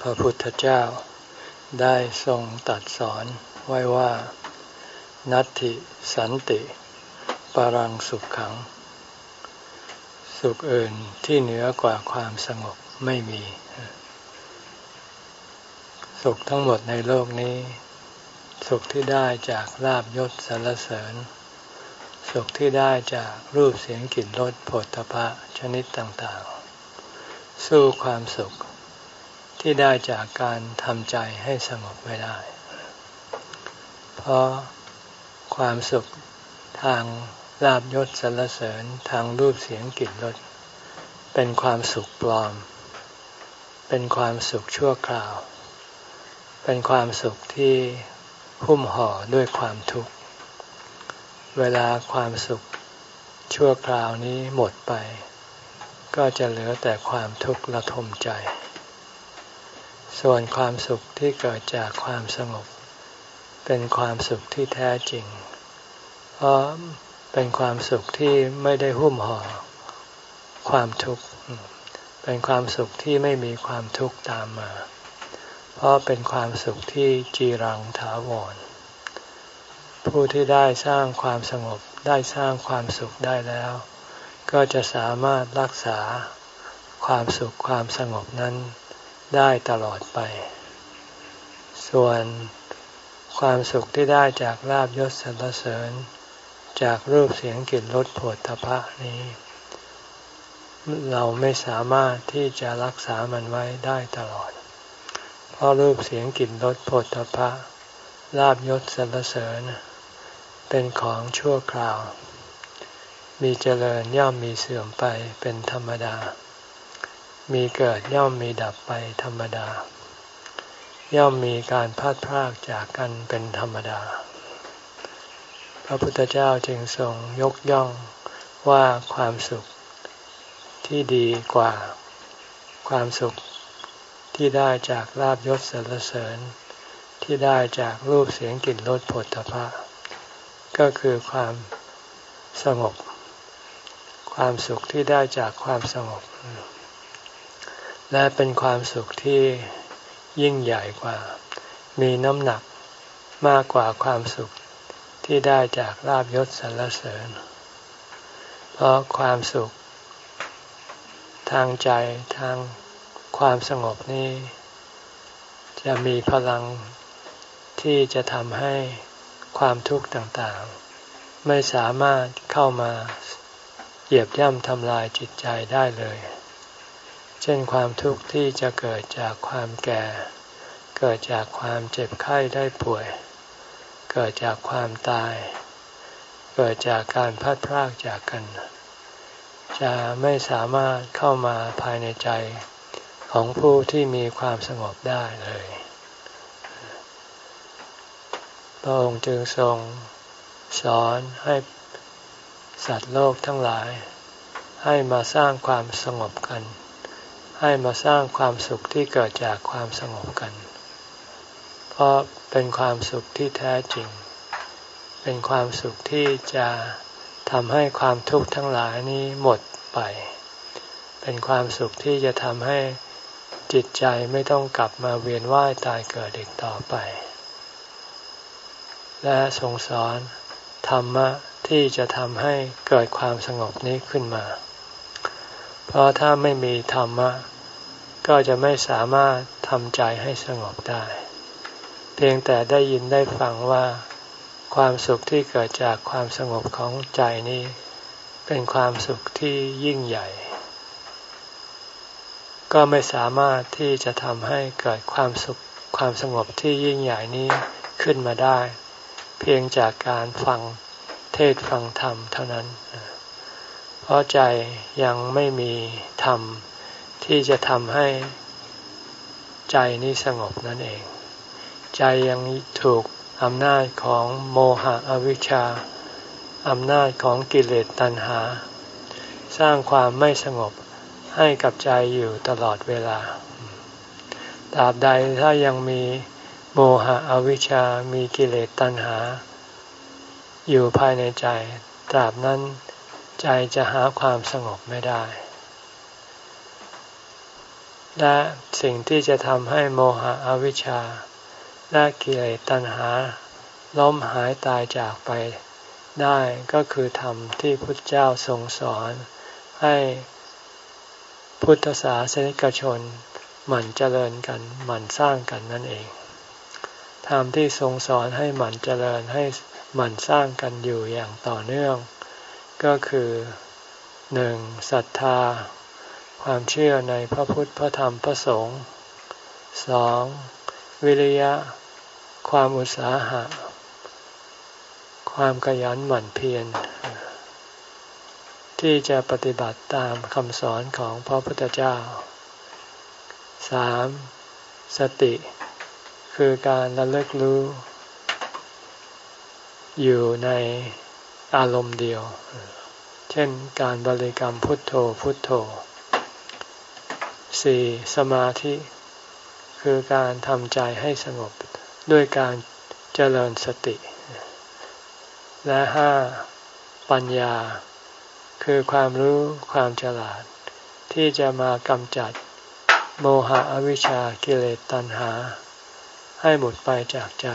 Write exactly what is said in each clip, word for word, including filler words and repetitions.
ระพุทธเจ้าได้ทรงตรัสสอนไว้ว่านัตถิสันติปรังสุขขังสุขอื่นที่เหนือกว่าความสงบไม่มีสุขทั้งหมดในโลกนี้สุขที่ได้จากลาภยศสรรเสริญสุขที่ได้จากรูปเสียงกลิ่นรสโผฏฐัพพะชนิดต่างๆสู้ความสุขที่ได้จากการทำใจให้สงบไม่ได้เพราะความสุขทางลาภยศสรรเสริญทางรูปเสียงกลิ่นรสเป็นความสุขปลอมเป็นความสุขชั่วคราวเป็นความสุขที่หุ้มห่อด้วยความทุกข์เวลาความสุขชั่วคราวนี้หมดไปก็จะเหลือแต่ความทุกข์ระทมใจส่วนความสุขที่เกิดจากความสงบเป็นความสุขที่แท้จริงเพราะเป็นความสุขที่ไม่ได้หุ้มห่อความทุกข์เป็นความสุขที่ไม่มีความทุกข์ตามมาเพราะเป็นความสุขที่จีรังถาวรผู้ที่ได้สร้างความสงบได้สร้างความสุขได้แล้วก็จะสามารถรักษาความสุขความสงบนั้นได้ตลอดไปส่วนความสุขที่ได้จากลาภยศสรรเสริญจากรูปเสียงกลิ่นรสโผฏฐัพพะนี้เราไม่สามารถที่จะรักษามันไว้ได้ตลอดเพราะรูปเสียงกลิ่นรสโผฏฐัพพะลาภยศสรรเสริญเป็นของชั่วคราวมีเจริญย่อมมีเสื่อมไปเป็นธรรมดามีเกิดย่อมมีดับไปธรรมดาย่อมมีการพลัดพรากจากกันเป็นธรรมดาพระพุทธเจ้าจึงทรงยกย่องว่าความสุขที่ดีกว่าความสุขที่ได้จากลาภยศสรรเสริญที่ได้จากรูปเสียงกลิ่นรสโผฏฐัพพะก็คือความสงบความสุขที่ได้จากความสงบและเป็นความสุขที่ยิ่งใหญ่กว่ามีน้ำหนักมากกว่าความสุขที่ได้จากลาภยศสรรเสริญเพราะความสุขทางใจทางความสงบนี้จะมีพลังที่จะทำให้ความทุกข์ต่างๆไม่สามารถเข้ามาเหยียบย่ำทำลายจิตใจได้เลยเช่นความทุกข์ที่จะเกิดจากความแก่เกิดจากความเจ็บไข้ได้ป่วยเกิดจากความตายเกิดจากการพลัดพรากจากกันจะไม่สามารถเข้ามาภายในใจของผู้ที่มีความสงบได้เลยพระองค์จึงทรงสอนให้สัตว์โลกทั้งหลายให้มาสร้างความสงบกันให้มาสร้างความสุขที่เกิดจากความสงบกันเพราะเป็นความสุขที่แท้จริงเป็นความสุขที่จะทำให้ความทุกข์ทั้งหลายนี้หมดไปเป็นความสุขที่จะทำให้จิตใจไม่ต้องกลับมาเวียนว่ายตายเกิดอีกต่อไปและทรงสอนธรรมะที่จะทำให้เกิดความสงบนี้ขึ้นมาเพราะถ้าไม่มีธรรมะก็จะไม่สามารถทำใจให้สงบได้เพียงแต่ได้ยินได้ฟังว่าความสุขที่เกิดจากความสงบของใจนี้เป็นความสุขที่ยิ่งใหญ่ก็ไม่สามารถที่จะทำให้เกิดความสุขความสงบที่ยิ่งใหญ่นี้ขึ้นมาได้เพียงจากการฟังเทศน์ฟังธรรมเท่านั้นเพราะใจยังไม่มีธรรมที่จะทำให้ใจนี้สงบนั่นเองใจยังถูกอำนาจของโมหะอวิชชาอำนาจของกิเลสตัณหาสร้างความไม่สงบให้กับใจอยู่ตลอดเวลาตราบใดถ้ายังมีโมหะอวิชชามีกิเลสตัณหาอยู่ภายในใจตราบนั้นใจจะหาความสงบไม่ได้และสิ่งที่จะทำให้โมหะอวิชชาและกิเลสตัณหาล้มหายตายจากไปได้ก็คือธรรมที่พุทธเจ้าทรงสอนให้พุทธศาสนิกชนหมั่นเจริญกันหมั่นสร้างกันนั่นเองธรรมที่ทรงสอนให้หมั่นเจริญให้หมั่นสร้างกันอยู่อย่างต่อเนื่องก็คือหนึ่งศรัทธาความเชื่อในพระพุทธพระธรรมพระสงฆ์สองวิริยะความอุตสาหะความขยันหมั่นเพียรที่จะปฏิบัติตามคำสอนของพระพุทธเจ้าสามสติคือการระลึกรู้อยู่ในอารมณ์เดียวเช่นการบริกรรมพุทโธพุทโธสี่สมาธิคือการทำใจให้สงบด้วยการเจริญสติและห้าปัญญาคือความรู้ความฉลาดที่จะมากำจัดโมหะอวิชชากิเลสตัณหาให้หมดไปจากใจ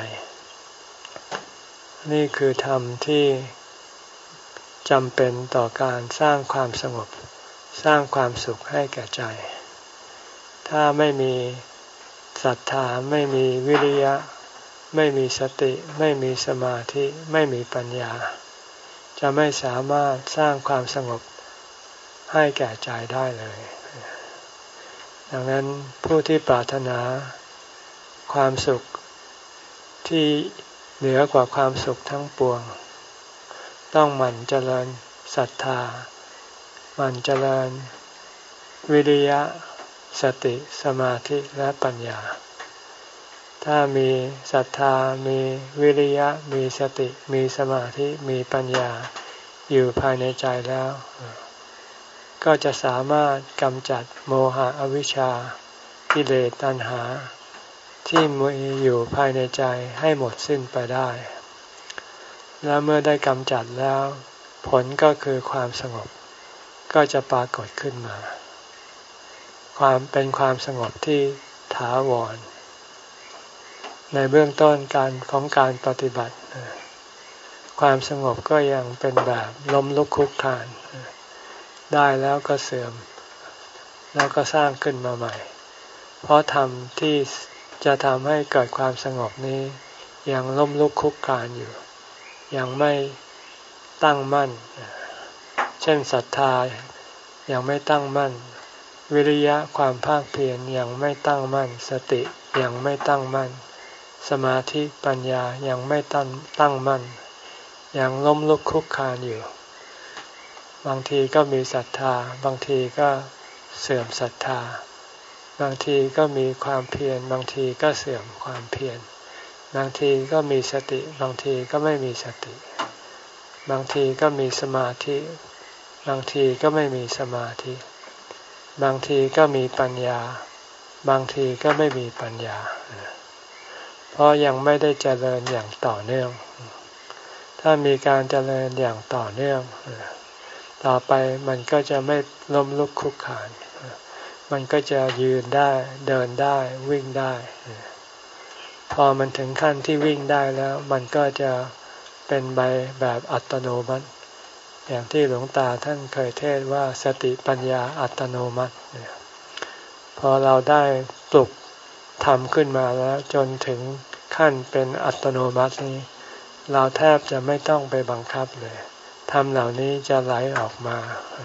นี่คือธรรมที่จำเป็นต่อการสร้างความสงบสร้างความสุขให้แก่ใจถ้าไม่มีศรัทธาไม่มีวิริยะไม่มีสติไม่มีสมาธิไม่มีปัญญาจะไม่สามารถสร้างความสงบให้แก่ใจได้เลยดังนั้นผู้ที่ปรารถนาความสุขที่เหนือกว่าความสุขทั้งปวงต้องหมั่นเจริญศรัทธาหมั่นเจริญวิริยะสติสมาธิและปัญญาถ้ามีศรัทธามีวิริยะมีสติมีสมาธิมีปัญญาอยู่ภายในใจแล้วก็จะสามารถกำจัดโมหะอวิชชากิเลสตัณหาที่มีอยู่ภายในใจให้หมดสิ้นไปได้และเมื่อได้กำจัดแล้วผลก็คือความสงบก็จะปรากฏขึ้นมาความเป็นความสงบที่ถาวรในเบื้องต้นการของการปฏิบัติความสงบก็ยังเป็นแบบล้มลุกคลุกคลานได้แล้วก็เสื่อมแล้วก็สร้างขึ้นมาใหม่เพราะธรรมที่จะทำให้เกิดความสงบนี้ยังล้มลุกคลุกคลานอยู่ยังไม่ตั้งมั่นเช่นศรัทธายังไม่ตั้งมั่นวิริยะความภาคเพียรยังไม่ตั้งมั่นสติยังไม่ตั้งมั่นสมาธิปัญญายังไม่ตั้งตั้งมั่นยังล้มลุกคลุกคลานอยู่บางทีก็มีศรัทธาบางทีก็เสื่อมศรัทธาบางทีก็มีความเพียรบางทีก็เสื่อมความเพียรบางทีก็มีสติบางทีก็ไม่มีสติบางทีก็มีสมาธิบางทีก็ไม่มีสมาธิบางทีก็มีปัญญาบางทีก็ไม่มีปัญญาเพราะยังไม่ได้เจริญอย่างต่อเนื่องถ้ามีการเจริญอย่างต่อเนื่องต่อไปมันก็จะไม่ล้มลุกคลุกคลานมันก็จะยืนได้เดินได้วิ่งได้พอมันถึงขั้นที่วิ่งได้แล้วมันก็จะเป็นไปแบบอัตโนมัติอย่างที่หลวงตาท่านเคยเทศว่าสติปัญญาอัตโนมัติพอเราได้ปลุกทำขึ้นมาแล้วจนถึงขั้นเป็นอัตโนมัตินี้เราแทบจะไม่ต้องไปบังคับเลยธรรมเหล่านี้จะไหลออกมา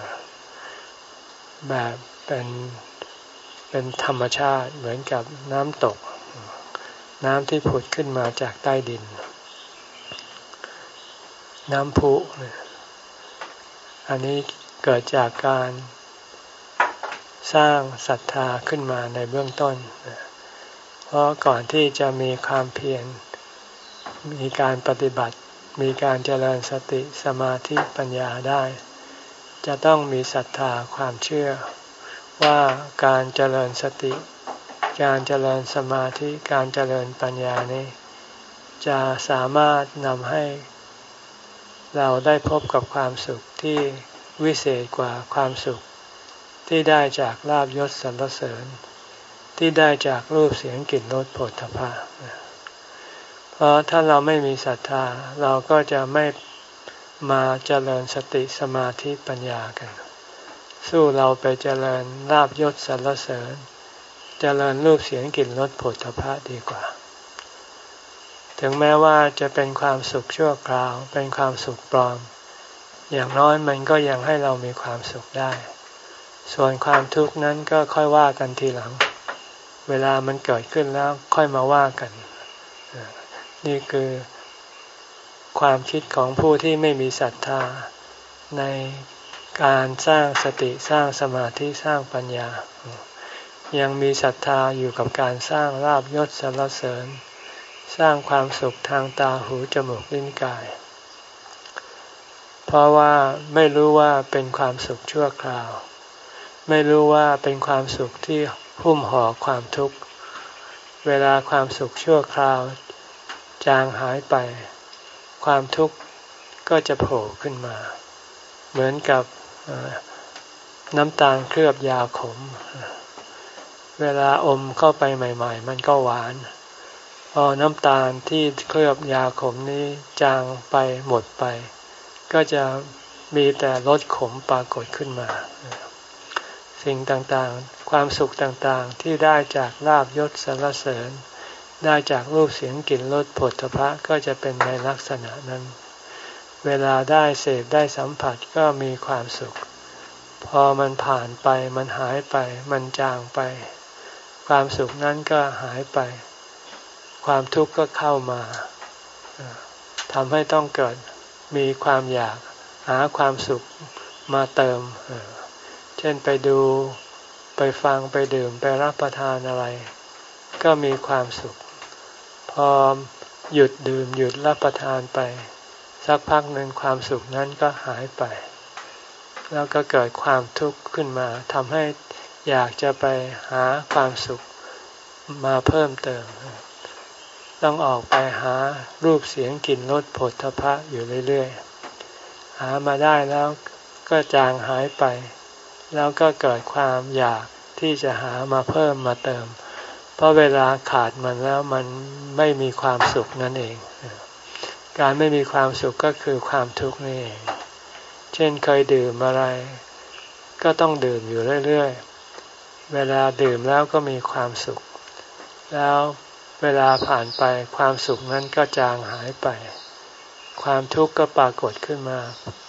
แบบเป็นเป็นธรรมชาติเหมือนกับน้ำตกน้ำที่ผุดขึ้นมาจากใต้ดินน้ำพุอันนี้เกิดจากการสร้างศรัทธาขึ้นมาในเบื้องต้นเพราะก่อนที่จะมีความเพียรมีการปฏิบัติมีการเจริญสติสมาธิปัญญาได้จะต้องมีศรัทธาความเชื่อว่าการเจริญสติการเจริญสมาธิการเจริญปัญญานี้จะสามารถนำให้เราได้พบกับความสุขที่วิเศษกว่าความสุขที่ได้จากลาภยศสรรเสริญที่ได้จากรูปเสียงกลิ่นรสโผฏฐัพพะเพราะถ้าเราไม่มีศรัทธาเราก็จะไม่มาเจริญสติสมาธิปัญญากันสู้เราไปเจริญลาภยศสรรเสริญเจริญรูปเสียงกลิ่นรสโผฏฐัพพะดีกว่าถึงแม้ว่าจะเป็นความสุขชั่วคราวเป็นความสุขปลอมอย่างน้อยมันก็ยังให้เรามีความสุขได้ส่วนความทุกข์นั้นก็ค่อยว่ากันทีหลังเวลามันเกิดขึ้นแล้วค่อยมาว่ากันนี่คือความคิดของผู้ที่ไม่มีศรัทธาในการสร้างสติสร้างสมาธิสร้างปัญญายังมีศรัทธาอยู่กับการสร้างลาภยศสรรเสริญสร้างความสุขทางตาหูจมูกลิ้นกายเพราะว่าไม่รู้ว่าเป็นความสุขชั่วคราวไม่รู้ว่าเป็นความสุขที่หุ้มห่อความทุกข์เวลาความสุขชั่วคราวจางหายไปความทุกข์ก็จะโผล่ขึ้นมาเหมือนกับน้ำตาลเคลือบยาขมเวลาอมเข้าไปใหม่ๆมันก็หวานพอน้ำตาลที่เคลือบยาขมนี้จางไปหมดไปก็จะมีแต่รสขมปรากฏขึ้นมาสิ่งต่างๆความสุขต่างๆที่ได้จากลาภยศสรรเสริญได้จากรูปเสียงกลิ่นรสโผฏฐัพพะก็จะเป็นในลักษณะนั้นเวลาได้เสพได้สัมผัสก็มีความสุขพอมันผ่านไปมันหายไปมันจางไปความสุขนั้นก็หายไปความทุกข์ก็เข้ามาทำให้ต้องเกิดมีความอยากหาความสุขมาเติมเช่นไปดูไปฟังไปดื่มไปรับประทานอะไรก็มีความสุขพอหยุดดื่มหยุดรับประทานไปสักพักหนึ่งความสุขนั้นก็หายไปแล้วก็เกิดความทุกข์ขึ้นมาทำให้อยากจะไปหาความสุขมาเพิ่มเติมต้องออกไปหารูปเสียงกลิ่นรสโผฏฐัพพะอยู่เรื่อยๆหามาได้แล้วก็จางหายไปแล้วก็เกิดความอยากที่จะหามาเพิ่มมาเติมเพราะเวลาขาดมันแล้วมันไม่มีความสุขนั่นเองการไม่มีความสุขก็คือความทุกข์นี่เองเช่นเคยดื่มอะไรก็ต้องดื่มอยู่เรื่อยๆเวลาดื่มแล้วก็มีความสุขแล้วเวลาผ่านไปความสุขนั้นก็จางหายไปความทุกข์ก็ปรากฏขึ้นมา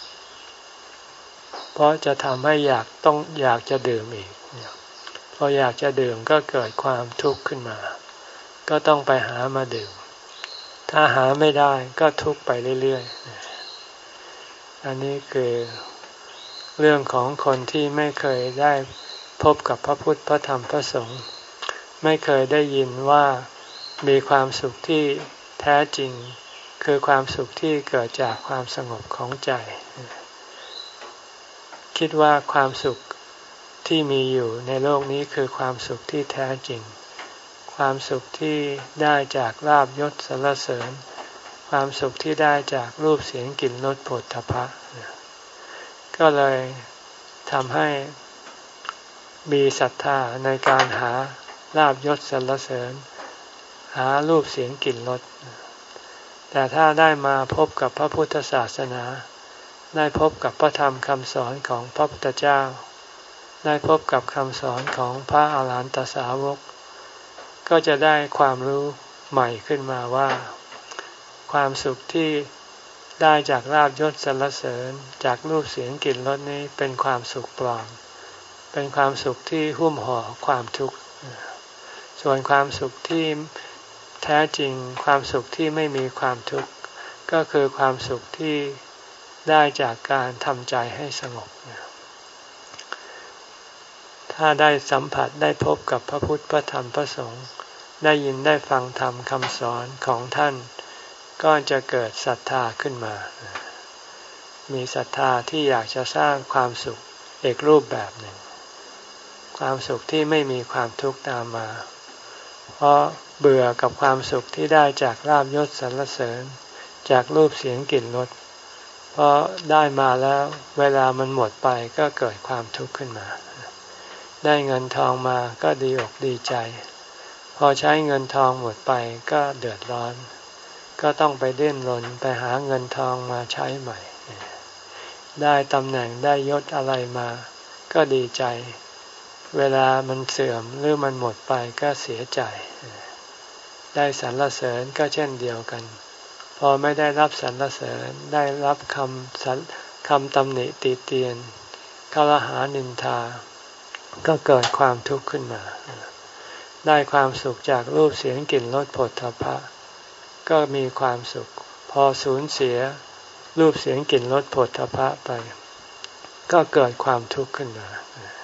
เพราะจะทำให้อยากต้องอยากจะดื่มอีกพออยากจะดื่มก็เกิดความทุกข์ขึ้นมาก็ต้องไปหามาดื่มถ้าหาไม่ได้ก็ทุกข์ไปเรื่อยๆอันนี้คือเรื่องของคนที่ไม่เคยได้พบกับพระพุทธพระธรรมพระสงฆ์ไม่เคยได้ยินว่ามีความสุขที่แท้จริงคือความสุขที่เกิดจากความสงบของใจคิดว่าความสุขที่มีอยู่ในโลกนี้คือความสุขที่แท้จริงความสุขที่ได้จากลาภยศสรรเสริญความสุขที่ได้จากรูปเสียงกลิ่นรสโผฏฐัพพะก็เลยทำให้มีศรัทธาในการหาลาภยศสรรเสริญหารูปเสียงกลิ่นรสแต่ถ้าได้มาพบกับพระพุทธศาสนาได้พบกับพระธรรมคำสอนของพระพุทธเจ้าได้พบกับคำสอนของพระอาหารหันตสาวกก็จะได้ความรู้ใหม่ขึ้นมาว่าความสุขที่ได้จากลาภยศสรรเสริญจากรูปเสียงกลิ่นรสนี้เป็นความสุขปลอมเป็นความสุขที่หุ้มห่อความทุกข์ส่วนความสุขที่แท้จริงความสุขที่ไม่มีความทุกข์ก็คือความสุขที่ได้จากการทำใจให้สงบถ้าได้สัมผัสได้พบกับพระพุทธพระธรรมพระสงฆ์ได้ยินได้ฟังธรรมคำสอนของท่านก็จะเกิดศรัทธาขึ้นมามีศรัทธาที่อยากจะสร้างความสุขอีกรูปแบบหนึ่งความสุขที่ไม่มีความทุกข์ตามมาเพราะเบื่อกับความสุขที่ได้จากลาภยศสรรเสริญจากรูปเสียงกลิ่นรสเพราะได้มาแล้วเวลามันหมดไปก็เกิดความทุกข์ขึ้นมาได้เงินทองมาก็ดีอกดีใจพอใช้เงินทองหมดไปก็เดือดร้อนก็ต้องไปดิ้นรนไปหาเงินทองมาใช้ใหม่ได้ตำแหน่งได้ยศอะไรมาก็ดีใจเวลามันเสื่อมหรือมันหมดไปก็เสียใจได้สรรเสริญก็เช่นเดียวกันพอไม่ได้รับสรรเสริญได้รับคำสันคำตำหนิติเตียนกล่าวหานินทาก็เกิดความทุกข์ขึ้นมาได้ความสุขจากรูปเสียงกลิ่นรสผลทพะก็มีความสุขพอสูญเสียรูปเสียงกลิ่นรสผลทพะไปก็เกิดความทุกข์ขึ้นมา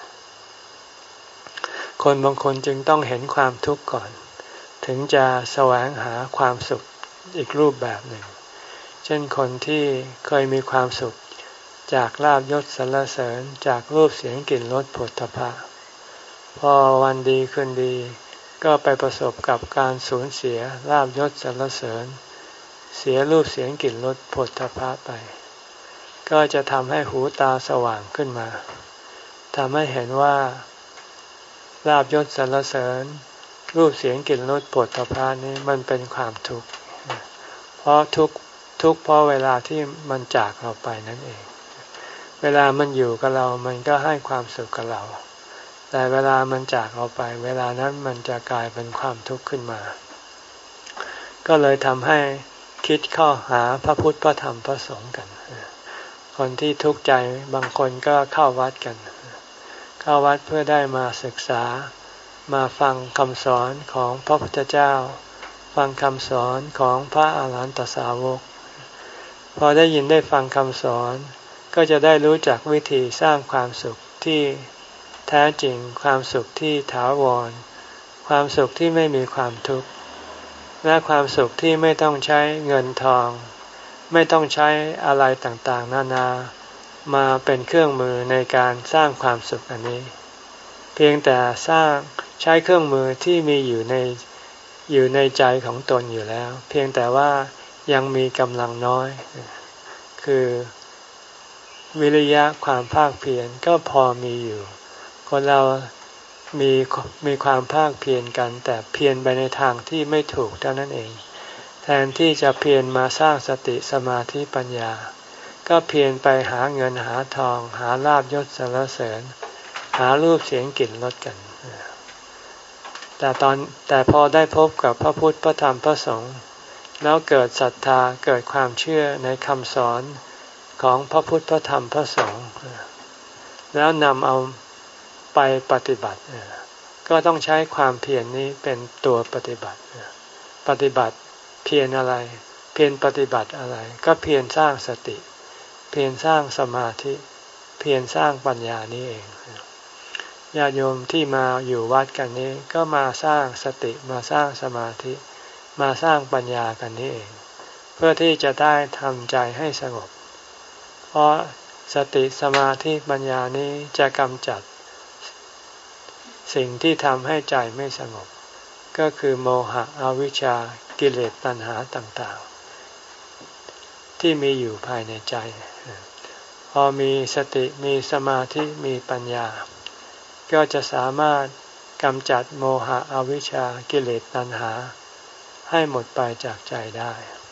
คนบางคนจึงต้องเห็นความทุกข์ก่อนถึงจะแสวงหาความสุขอีกรูปแบบหนึ่งเช่นคนที่เคยมีความสุขจากลาภยศสรรเสริญจากรูปเสียงกลิ่นรสผลทพะพอวันดีคืนดีก็ไปประสบกับการสูญเสียลาภยศสรรเสริญเสียรูปเสียงกลิ่นรสผลทพะไปก็จะทำให้หูตาสว่างขึ้นมาทำให้เห็นว่าลาภยศสรรเสริญรูปเสียงกลิ่นรสผลทพะนี้มันเป็นความทุกข์เพราะทุกข์ทุกข์เพราะเวลาที่มันจากเราไปนั่นเองเวลามันอยู่กับเรามันก็ให้ความสุขกับเราแต่เวลามันจากเราไปเวลานั้นมันจะกลายเป็นความทุกข์ขึ้นมาก็เลยทำให้คิดเข้าหาพระพุทธพระธรรมพระสงฆ์กันคนที่ทุกข์ใจบางคนก็เข้าวัดกันเข้าวัดเพื่อได้มาศึกษามาฟังคำสอนของพระพุทธเจ้าฟังคำสอนของพระอาหารหันตสาวกพอได้ยินได้ฟังคำสอนก็จะได้รู้จักวิธีสร้างความสุขที่แท้จริงความสุขที่ถาวรความสุขที่ไม่มีความทุกข์และความสุขที่ไม่ต้องใช้เงินทองไม่ต้องใช้อะไรต่างๆนานามาเป็นเครื่องมือในการสร้างความสุขอันนี้เพียงแต่สร้างใช้เครื่องมือที่มีอยู่ในอยู่ในใจของตนอยู่แล้วเพียงแต่ว่ายังมีกำลังน้อยคือวิริยะความภาคเพียรก็พอมีอยู่คนเรามีมีความภาคเพียรกันแต่เพียรไปในทางที่ไม่ถูกเท่านั้นเองแทนที่จะเพียรมาสร้างสติสมาธิปัญญาก็เพียรไปหาเงินหาทองหาลาภยศสรรเสริญหารูปเสียงกลิ่นรสกันแต่ตอนแต่พอได้พบกับพระพุทธพระธรรมพระสงฆ์แล้วเกิดศรัทธาเกิดความเชื่อในคำสอนของพระพุทธพระธรรมพระสงฆ์แล้วนำเอาไปปฏิบัติก็ต้องใช้ความเพียรนี้เป็นตัวปฏิบัติปฏิบัติเพียรอะไรเพียรปฏิบัติอะไรก็เพียรสร้างสติเพียรสร้างสมาธิเพียรสร้างปัญญานี้เองญาติโยมที่มาอยู่วัดกันนี้ก็มาสร้างสติมาสร้างสมาธิมาสร้างปัญญากันนี้เองเพื่อที่จะได้ทำใจให้สงบเพราะสติสมาธิปัญญานี้จะกำจัดสิ่งที่ทำให้ใจไม่สงบก็คือโมหะอวิชชากิเลสตัณหาต่างๆที่มีอยู่ภายในใจพอมีสติมีสมาธิมีปัญญาก็จะสามารถกำจัดโมหะอวิชชากิเลสตัณหาให้หมดไปจากใจได้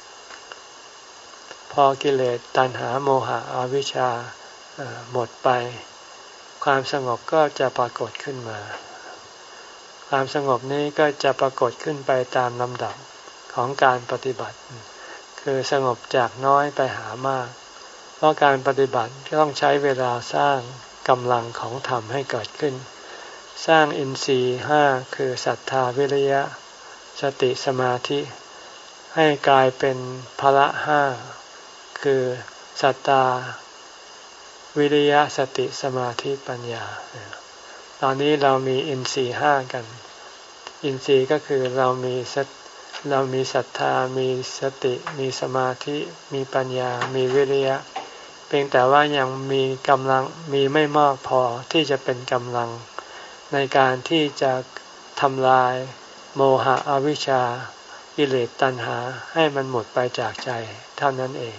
พอกิเลสตัณหาโมหะอวิชชาหมดไปความสงบก็จะปรากฏขึ้นมาความสงบนี้ก็จะปรากฏขึ้นไปตามลำดับของการปฏิบัติคือสงบจากน้อยไปหามากเพราะการปฏิบัติก็ต้องใช้เวลาสร้างกำลังของธรรมให้เกิดขึ้นสร้างอินทรีย์ห้าคือศรัทธาวิริยะสติสมาธิให้กลายเป็นพละห้าคือศรัทธาวิริยะสติสมาธิปัญญาตอนนี้เรามีอินทรีย์ห้ากันอินทรีย์ก็คือเรามีเรามีศรัทธามีสติมีสมาธิมีปัญญามีวิริยะเพียงแต่ว่ายังมีกำลังมีไม่มากพอที่จะเป็นกำลังในการที่จะทำลายโมหะอวิชชากิเลสตัณหาให้มันหมดไปจากใจเท่านั้นเอง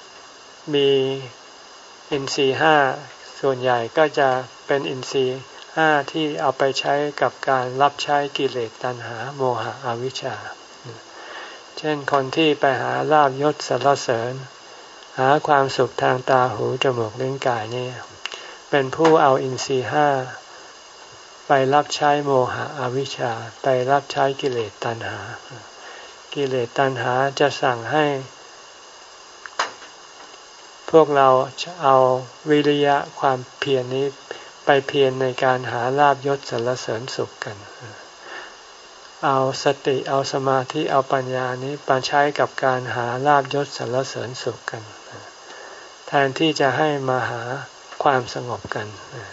มีอินทรีย์ห้าส่วนใหญ่ก็จะเป็นอินทรีย์ห้าที่เอาไปใช้กับการรับใช้กิเลสตัณหาโมหะอวิชชาเช่นคนที่ไปหาลาภยศสรรเสริญหาความสุขทางตาหูจมูกลิ้นกายนี่เป็นผู้เอาอินทรีย์ห้าไปรับใช้โมหะอวิชชาไปรับใช้กิเลสตัณหากิเลสตัณหาจะสั่งให้พวกเราเอาวิริยะความเพียรนี้ไปเพียรในการหาลาภยศสรรเสริญสุขกันเอาสติเอาสมาธิเอาปัญญานี้ไปใช้กับการหาลาภยศสรรเสริญสุขกันแทนที่จะให้มาหาความสงบกัน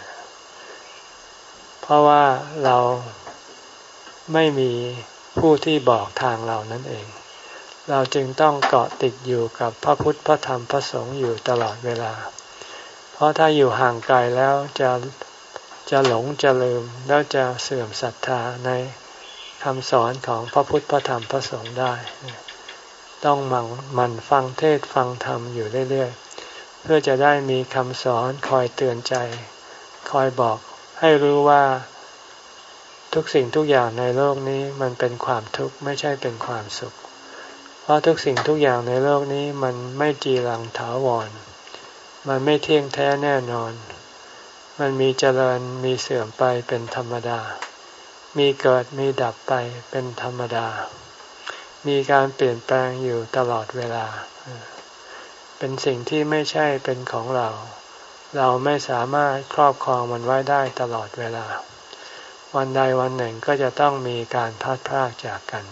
เพราะว่าเราไม่มีผู้ที่บอกทางเรานั่นเองเราจึงต้องเกาะติดอยู่กับพระพุทธพระธรรมพระสงฆ์อยู่ตลอดเวลาเพราะถ้าอยู่ห่างไกลแล้วจะจะหลงจะลืมแล้วจะเสื่อมศรัทธาในคำสอนของพระพุทธพระธรรมพระสงฆ์ได้ต้องมันมันฟังเทศฟังธรรมอยู่เรื่อยๆเพื่อจะได้มีคำสอนคอยเตือนใจคอยบอกให้รู้ว่าทุกสิ่งทุกอย่างในโลกนี้มันเป็นความทุกข์ไม่ใช่เป็นความสุขเพราะทุกสิ่งทุกอย่างในโลกนี้มันไม่จีรังถาวรมันไม่เที่ยงแท้แน่นอนมันมีเจริญมีเสื่อมไปเป็นธรรมดามีเกิดมีดับไปเป็นธรรมดามีการเปลี่ยนแปลงอยู่ตลอดเวลาเป็นสิ่งที่ไม่ใช่เป็นของเราเราไม่สามารถครอบครองมันไว้ได้ตลอดเวลาวันใดวันหนึ่งก็จะต้องมีการพลัดพรากจากกัน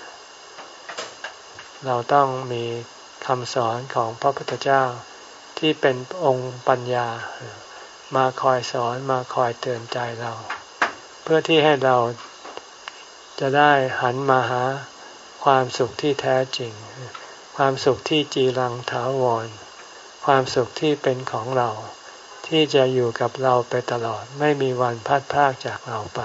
เราต้องมีคำสอนของพระพุทธเจ้าที่เป็นองค์ปัญญามาคอยสอนมาคอยเตือนใจเราเพื่อที่ให้เราจะได้หันมาหาความสุขที่แท้จริงความสุขที่จีรังถาวรความสุขที่เป็นของเราที่จะอยู่กับเราไปตลอดไม่มีวันพัดพรากจากเราไป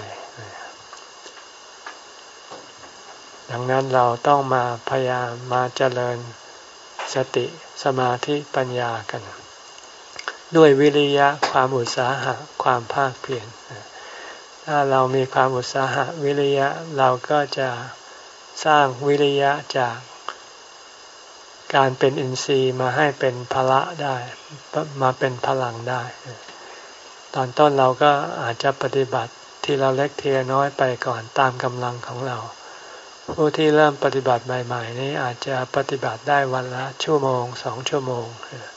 ดังนั้นเราต้องมาพยายามมาเจริญสติสมาธิปัญญากันด้วยวิริยะความอุตสาหะความภาคเพียรถ้าเรามีความอุตสาหะวิริยะเราก็จะสร้างวิริยะจากการเป็นอินทรีย์มาให้เป็นพละได้มาเป็นพลังได้ตอนต้นเราก็อาจจะปฏิบัติทีละเล็กทีละน้อยไปก่อนตามกำลังของเราผู้ที่เริ่มปฏิบัติใหม่ๆนี้อาจจะปฏิบัติได้วันละชั่วโมงสองชั่วโมง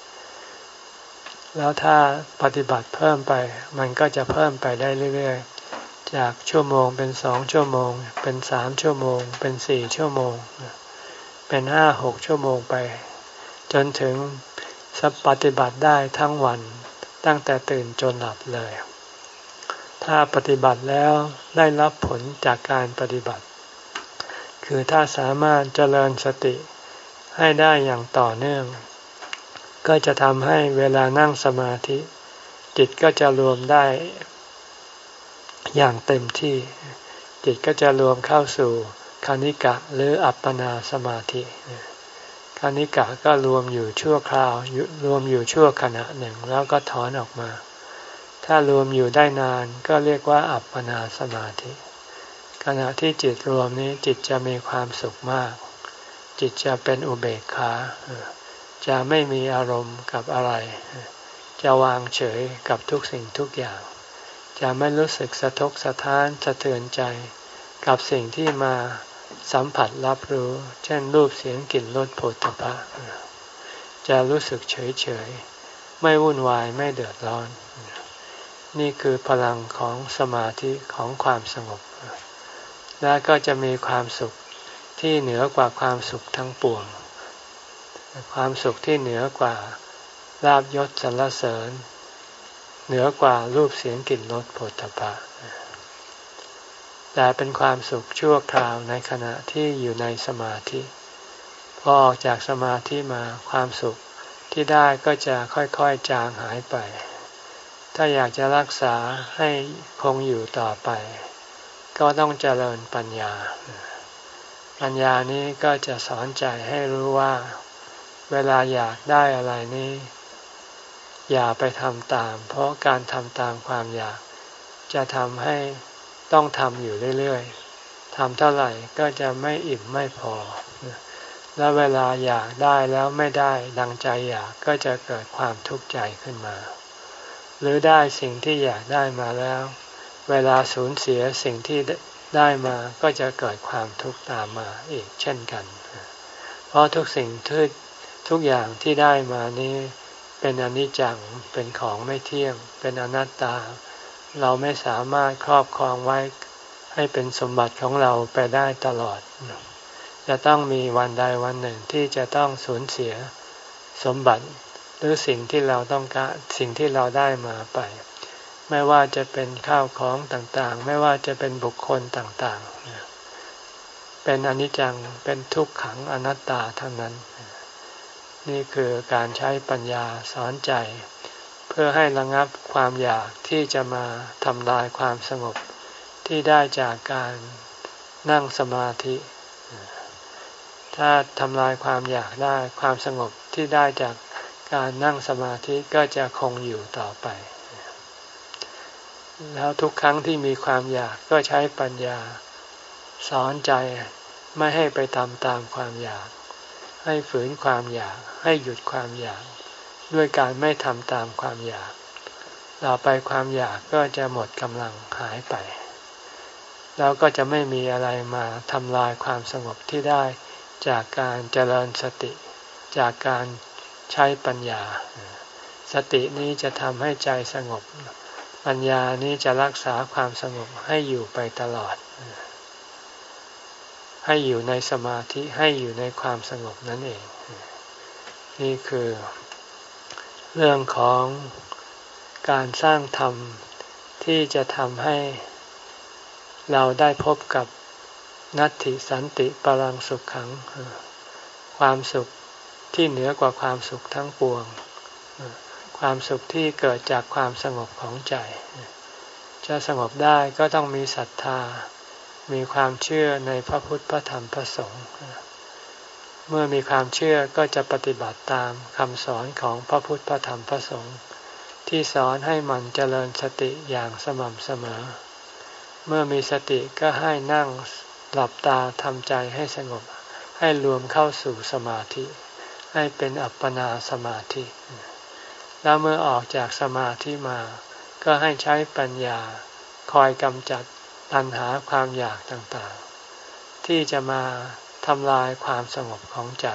แล้วถ้าปฏิบัติเพิ่มไปมันก็จะเพิ่มไปได้เรื่อยๆจากชั่วโมงเป็นสองชั่วโมงเป็นสามชั่วโมงเป็นสี่ชั่วโมงเป็นห้าหกชั่วโมงไปจนถึงปฏิบัติได้ทั้งวันตั้งแต่ตื่นจนหลับเลยถ้าปฏิบัติแล้วได้รับผลจากการปฏิบัติคือถ้าสามารถเจริญสติให้ได้อย่างต่อเนื่องก็จะทำให้เวลานั่งสมาธิจิตก็จะรวมได้อย่างเต็มที่จิตก็จะรวมเข้าสู่คณิกะหรืออัปปนาสมาธิคณิกะก็รวมอยู่ชั่วคราวรวมอยู่ชั่วขณะหนึ่งแล้วก็ถอนออกมาถ้ารวมอยู่ได้นานก็เรียกว่าอัปปนาสมาธิขณะที่จิตรวมนี้จิตจะมีความสุขมากจิตจะเป็นอุเบกขาจะไม่มีอารมณ์กับอะไรจะวางเฉยกับทุกสิ่งทุกอย่างจะไม่รู้สึกสะทกสะท้านสะเทือนใจกับสิ่งที่มาสัมผัสรับรู้เช่นรูปเสียงกลิ่นรสโผฏฐัพพะจะรู้สึกเฉยเฉยไม่วุ่นวายไม่เดือดร้อนนี่คือพลังของสมาธิของความสงบและก็จะมีความสุขที่เหนือกว่าความสุขทั้งปวงความสุขที่เหนือกว่าลาภยศสรรเสริญเหนือกว่ารูปเสียงกลิ่นรสโผฏฐัพพะแต่เป็นความสุขชั่วคราวในขณะที่อยู่ในสมาธิพอออกจากสมาธิมาความสุขที่ได้ก็จะค่อยๆจางหายไปถ้าอยากจะรักษาให้คงอยู่ต่อไปก็ต้องเจริญปัญญาปัญญานี้ก็จะสอนใจให้รู้ว่าเวลาอยากได้อะไรนี้อย่าไปทำตามเพราะการทำตามความอยากจะทำให้ต้องทำอยู่เรื่อยๆทำเท่าไหร่ก็จะไม่อิ่มไม่พอแล้วเวลาอยากได้แล้วไม่ได้ดังใจอยากก็จะเกิดความทุกข์ใจขึ้นมาหรือได้สิ่งที่อยากได้มาแล้วเวลาสูญเสียสิ่งที่ได้มาก็จะเกิดความทุกข์ตามมาอีกเช่นกันเพราะทุกสิ่งทุกทุกอย่างที่ได้มานี้เป็นอนิจจังเป็นของไม่เที่ยงเป็นอนัตตาเราไม่สามารถครอบครองไว้ให้เป็นสมบัติของเราไปได้ตลอดจะต้องมีวันใดวันหนึ่งที่จะต้องสูญเสียสมบัติหรือสิ่งที่เราต้องการสิ่งที่เราได้มาไปไม่ว่าจะเป็นข้าวของต่างๆไม่ว่าจะเป็นบุคคลต่างๆเป็นอนิจจังเป็นทุกขังอนัตตาเท่านั้นนี่คือการใช้ปัญญาสอนใจเพื่อให้ระงับความอยากที่จะมาทำลายความสงบที่ได้จากการนั่งสมาธิถ้าทำลายความอยากได้ความสงบที่ได้จากการนั่งสมาธิก็จะคงอยู่ต่อไปแล้วทุกครั้งที่มีความอยากก็ใช้ปัญญาสอนใจไม่ให้ไปทำตามความอยากให้ฝืนความอยากให้หยุดความอยากด้วยการไม่ทำตามความอยากต่อไปความอยากก็จะหมดกำลังหายไปแล้วก็จะไม่มีอะไรมาทำลายความสงบที่ได้จากการเจริญสติจากการใช้ปัญญาสตินี้จะทำให้ใจสงบปัญญานี้จะรักษาความสงบให้อยู่ไปตลอดให้อยู่ในสมาธิให้อยู่ในความสงบนั่นเองนี่คือเรื่องของการสร้างธรรมที่จะทำให้เราได้พบกับนัตถิสันติปรังสุขขังความสุขที่เหนือกว่าความสุขทั้งปวงความสุขที่เกิดจากความสงบของใจจะสงบได้ก็ต้องมีศรัทธามีความเชื่อในพระพุทธพระธรรมพระสงฆ์เมื่อมีความเชื่อก็จะปฏิบัติตามคำสอนของพระพุทธพระธรรมพระสงฆ์ที่สอนให้มันเจริญสติอย่างสม่ำเสมอเมื่อมีสติก็ให้นั่งหลับตาทำใจให้สงบให้รวมเข้าสู่สมาธิให้เป็นอัปปนาสมาธิแล้วเมื่อออกจากสมาธิมาก็ให้ใช้ปัญญาคอยกำจัดตัณหาความอยากต่างๆที่จะมาทำลายความสงบของใจ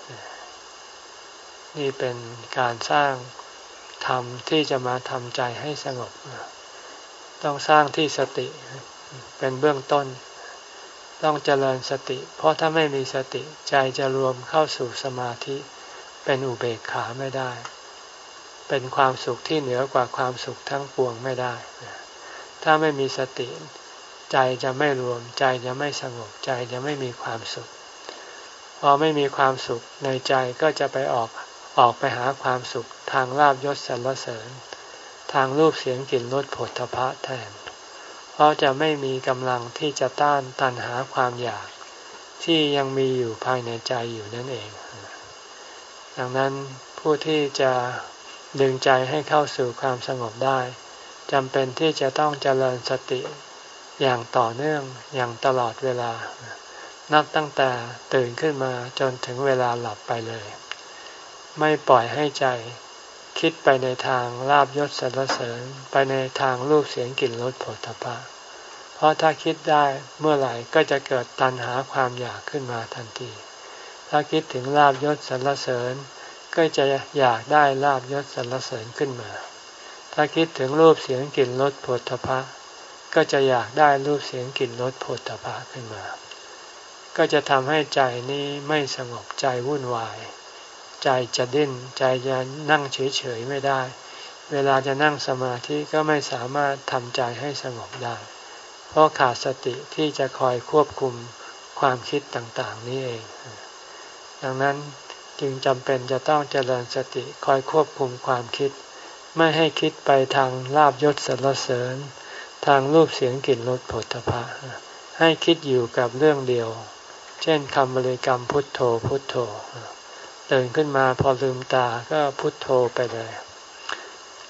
นี่เป็นการสร้างธรรมที่จะมาทำใจให้สงบต้องสร้างที่สติเป็นเบื้องต้นต้องเจริญสติเพราะถ้าไม่มีสติใจจะรวมเข้าสู่สมาธิเป็นอุเบกขาไม่ได้เป็นความสุขที่เหนือกว่าความสุขทั้งปวงไม่ได้ถ้าไม่มีสติใจจะไม่รวมใจจะไม่สงบใจจะไม่มีความสุขพอไม่มีความสุขในใจก็จะไปออกออกไปหาความสุขทางลาภยศสรรเสริญทางรูปเสียงกลิ่นรสโผฏฐัพพะแทนเพราะจะไม่มีกำลังที่จะต้านตัณหาความอยากที่ยังมีอยู่ภายในใจอยู่นั่นเองดังนั้นผู้ที่จะดึงใจให้เข้าสู่ความสงบได้จำเป็นที่จะต้องเจริญสติอย่างต่อเนื่องอย่างตลอดเวลานับตั้งแต่ตื่นขึ้นมาจนถึงเวลาหลับไปเลยไม่ปล่อยให้ใจคิดไปในทางลาภยศสรรเสริญไปในทางรูปเสียงกลิ่นรสโผฏฐัพพะเพราะถ้าคิดได้เมื่อไหร่ก็จะเกิดตัณหาความอยากขึ้นมาทันทีถ้าคิดถึงลาภยศสรรเสริญก็จะอยากได้ลาภยศสรรเสริญขึ้นมาถ้าคิดถึงรูปเสียงกลิ่นรสโผฏฐัพพะก็จะอยากได้รูปเสียงกลิ่นรสโผฏฐัพพะขึ้นมาก็จะทำให้ใจนี้ไม่สงบใจวุ่นวายใจจะดิ้นใจจะนั่งเฉยๆไม่ได้เวลาจะนั่งสมาธิก็ไม่สามารถทำใจให้สงบได้เพราะขาดสติที่จะคอยควบคุมความคิดต่างๆนี้เองดังนั้นจึงจำเป็นจะต้องเจริญสติคอยควบคุมความคิดไม่ให้คิดไปทางลาภยศสรรเสริญทางรูปเสียงกลิ่นรสโผฏฐัพพะให้คิดอยู่กับเรื่องเดียวเช่นคำบริกรรมพุทโธพุทโธตื่นขึ้นมาพอลืมตาก็พุทโธไปเลย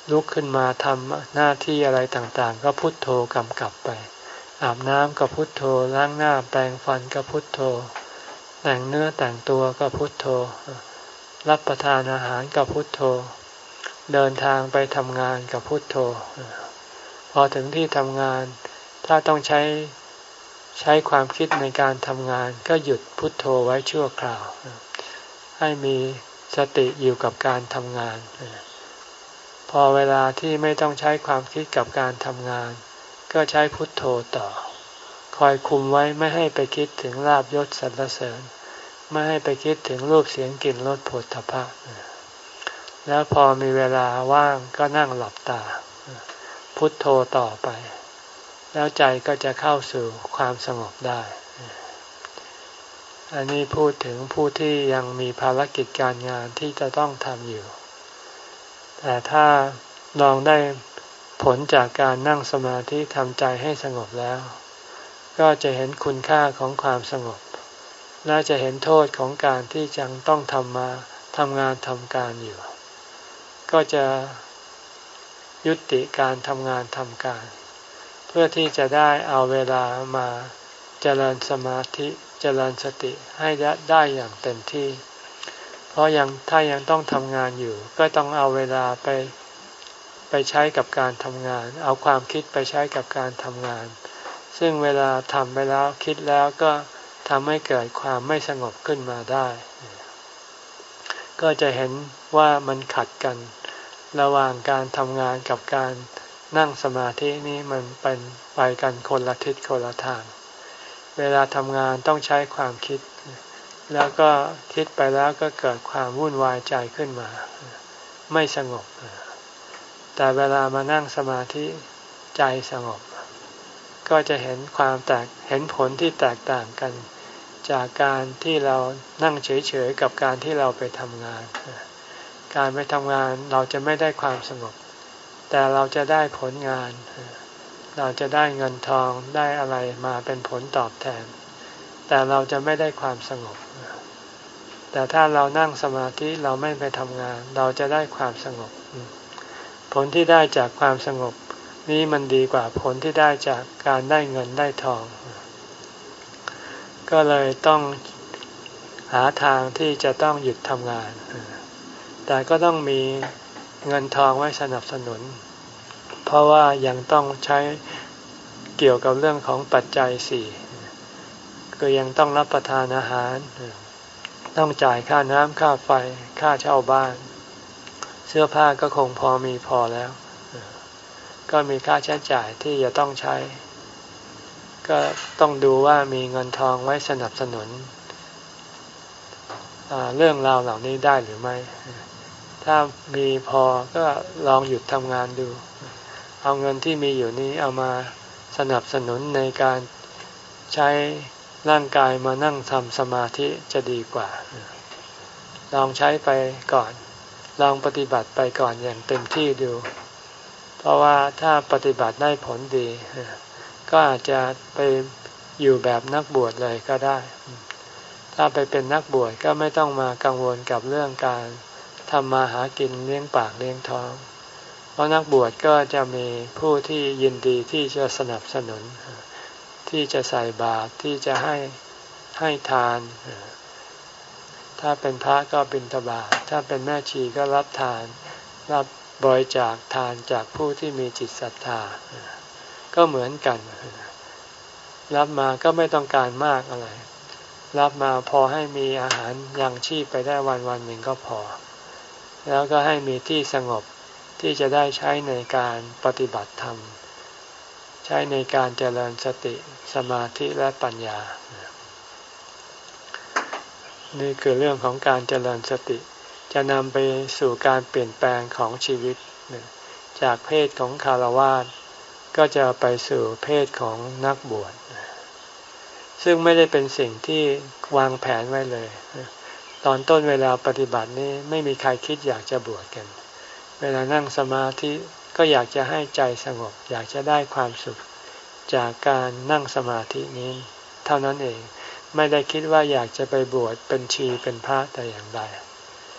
ลุกขึ้นมาทำหน้าที่อะไรต่างๆก็พุทโธกำกับไปอาบน้ำก็พุทโธล้างหน้าแปรงฟันก็พุทโธแต่งเนื้อแต่งตัวก็พุทโธรับประทานอาหารก็พุทโธเดินทางไปทำงานก็พุทโธพอถึงที่ทำงานถ้าต้องใช้ใช้ความคิดในการทำงานก็หยุดพุทโธไว้ชั่วคราวให้มีสติอยู่กับการทำงานพอเวลาที่ไม่ต้องใช้ความคิดกับการทำงานก็ใช้พุทโธต่อคอยคุมไว้ไม่ให้ไปคิดถึงลาภยศสรรเสริญไม่ให้ไปคิดถึงรูปเสียงกลิ่นรสโผฏฐัพพะแล้วพอมีเวลาว่างก็นั่งหลับตาพุทโธต่อไปแล้วใจก็จะเข้าสู่ความสงบได้อันนี้พูดถึงผู้ที่ยังมีภารกิจการงานที่จะต้องทำอยู่แต่ถ้าลองได้ผลจากการนั่งสมาธิทำใจให้สงบแล้วก็จะเห็นคุณค่าของความสงบและจะเห็นโทษของการที่ยังต้องทำมาทำงานทำการอยู่ก็จะยุติการทำงานทำการเพื่อที่จะได้เอาเวลามาเจริญสมาธิเจริญสติให้ได้อย่างเต็มที่เพราะยังถ้ายังต้องทำงานอยู่ก็ต้องเอาเวลาไปไปใช้กับการทำงานเอาความคิดไปใช้กับการทำงานซึ่งเวลาทำไปแล้วคิดแล้วก็ทำให้เกิดความไม่สงบขึ้นมาได้ก็จะเห็นว่ามันขัดกันระหว่างการทำงานกับการนั่งสมาธินี้มันเป็นไปกันคนละทิศคนละทางเวลาทำงานต้องใช้ความคิดแล้วก็คิดไปแล้วก็เกิดความวุ่นวายใจขึ้นมาไม่สงบแต่เวลามานั่งสมาธิใจสงบก็จะเห็นความแตกเห็นผลที่แตกต่างกันจากการที่เรานั่งเฉยๆกับการที่เราไปทำงานการไปทำงานเราจะไม่ได้ความสงบแต่เราจะได้ผลงานเราจะได้เงินทองได้อะไรมาเป็นผลตอบแทนแต่เราจะไม่ได้ความสงบแต่ถ้าเรานั่งสมาธิเราไม่ไปทำงานเราจะได้ความสงบผลที่ได้จากความสงบนี้มันดีกว่าผลที่ได้จากการได้เงินได้ทองก็เลยต้องหาทางที่จะต้องหยุดทำงานแต่ก็ต้องมีเงินทองไว้สนับสนุนเพราะว่ายังต้องใช้เกี่ยวกับเรื่องของปัจจัยสี่ก็ยังต้องรับประทานอาหารต้องจ่ายค่าน้ำค่าไฟค่าเช่าบ้านเสื้อผ้าก็คงพอมีพอแล้วก็มีค่าใช้จ่ายที่จะต้องใช้ก็ต้องดูว่ามีเงินทองไว้สนับสนุนเรื่องราวเหล่านี้ได้หรือไม่ถ้ามีพอก็ลองหยุดทำงานดูเอาเงินที่มีอยู่นี้เอามาสนับสนุนในการใช้ร่างกายมานั่งทำสมาธิจะดีกว่าลองใช้ไปก่อนลองปฏิบัติไปก่อนอย่างเต็มที่ดูเพราะว่าถ้าปฏิบัติได้ผลดีก็อาจจะไปอยู่แบบนักบวชเลยก็ได้ถ้าไปเป็นนักบวชก็ไม่ต้องมากังวลกับเรื่องการทำมาหากินเลี้ยงปากเลี้ยงท้องเพราะนักบวชก็จะมีผู้ที่ยินดีที่จะสนับสนุนที่จะใส่บาตรที่จะให้ให้ทานถ้าเป็นพระก็บิณฑบาตถ้าเป็นแม่ชีก็รับทานรับบริจาคทานจากผู้ที่มีจิตศรัทธาก็เหมือนกันรับมาก็ไม่ต้องการมากอะไรรับมาพอให้มีอาหารยังชีพไปได้วันวันหนึ่งก็พอแล้วก็ให้มีที่สงบที่จะได้ใช้ในการปฏิบัติธรรมใช้ในการเจริญสติสมาธิและปัญญานี่คือเรื่องของการเจริญสติจะนำไปสู่การเปลี่ยนแปลงของชีวิตจากเพศของฆราวาสก็จะไปสู่เพศของนักบวชซึ่งไม่ได้เป็นสิ่งที่วางแผนไว้เลยตอนต้นเวลาปฏิบัตินี้ไม่มีใครคิดอยากจะบวชกันเวลานั่งสมาธิก็อยากจะให้ใจสงบอยากจะได้ความสุขจากการนั่งสมาธินี้เท่านั้นเองไม่ได้คิดว่าอยากจะไปบวชเป็นชีเป็นพระแต่อย่างใดแ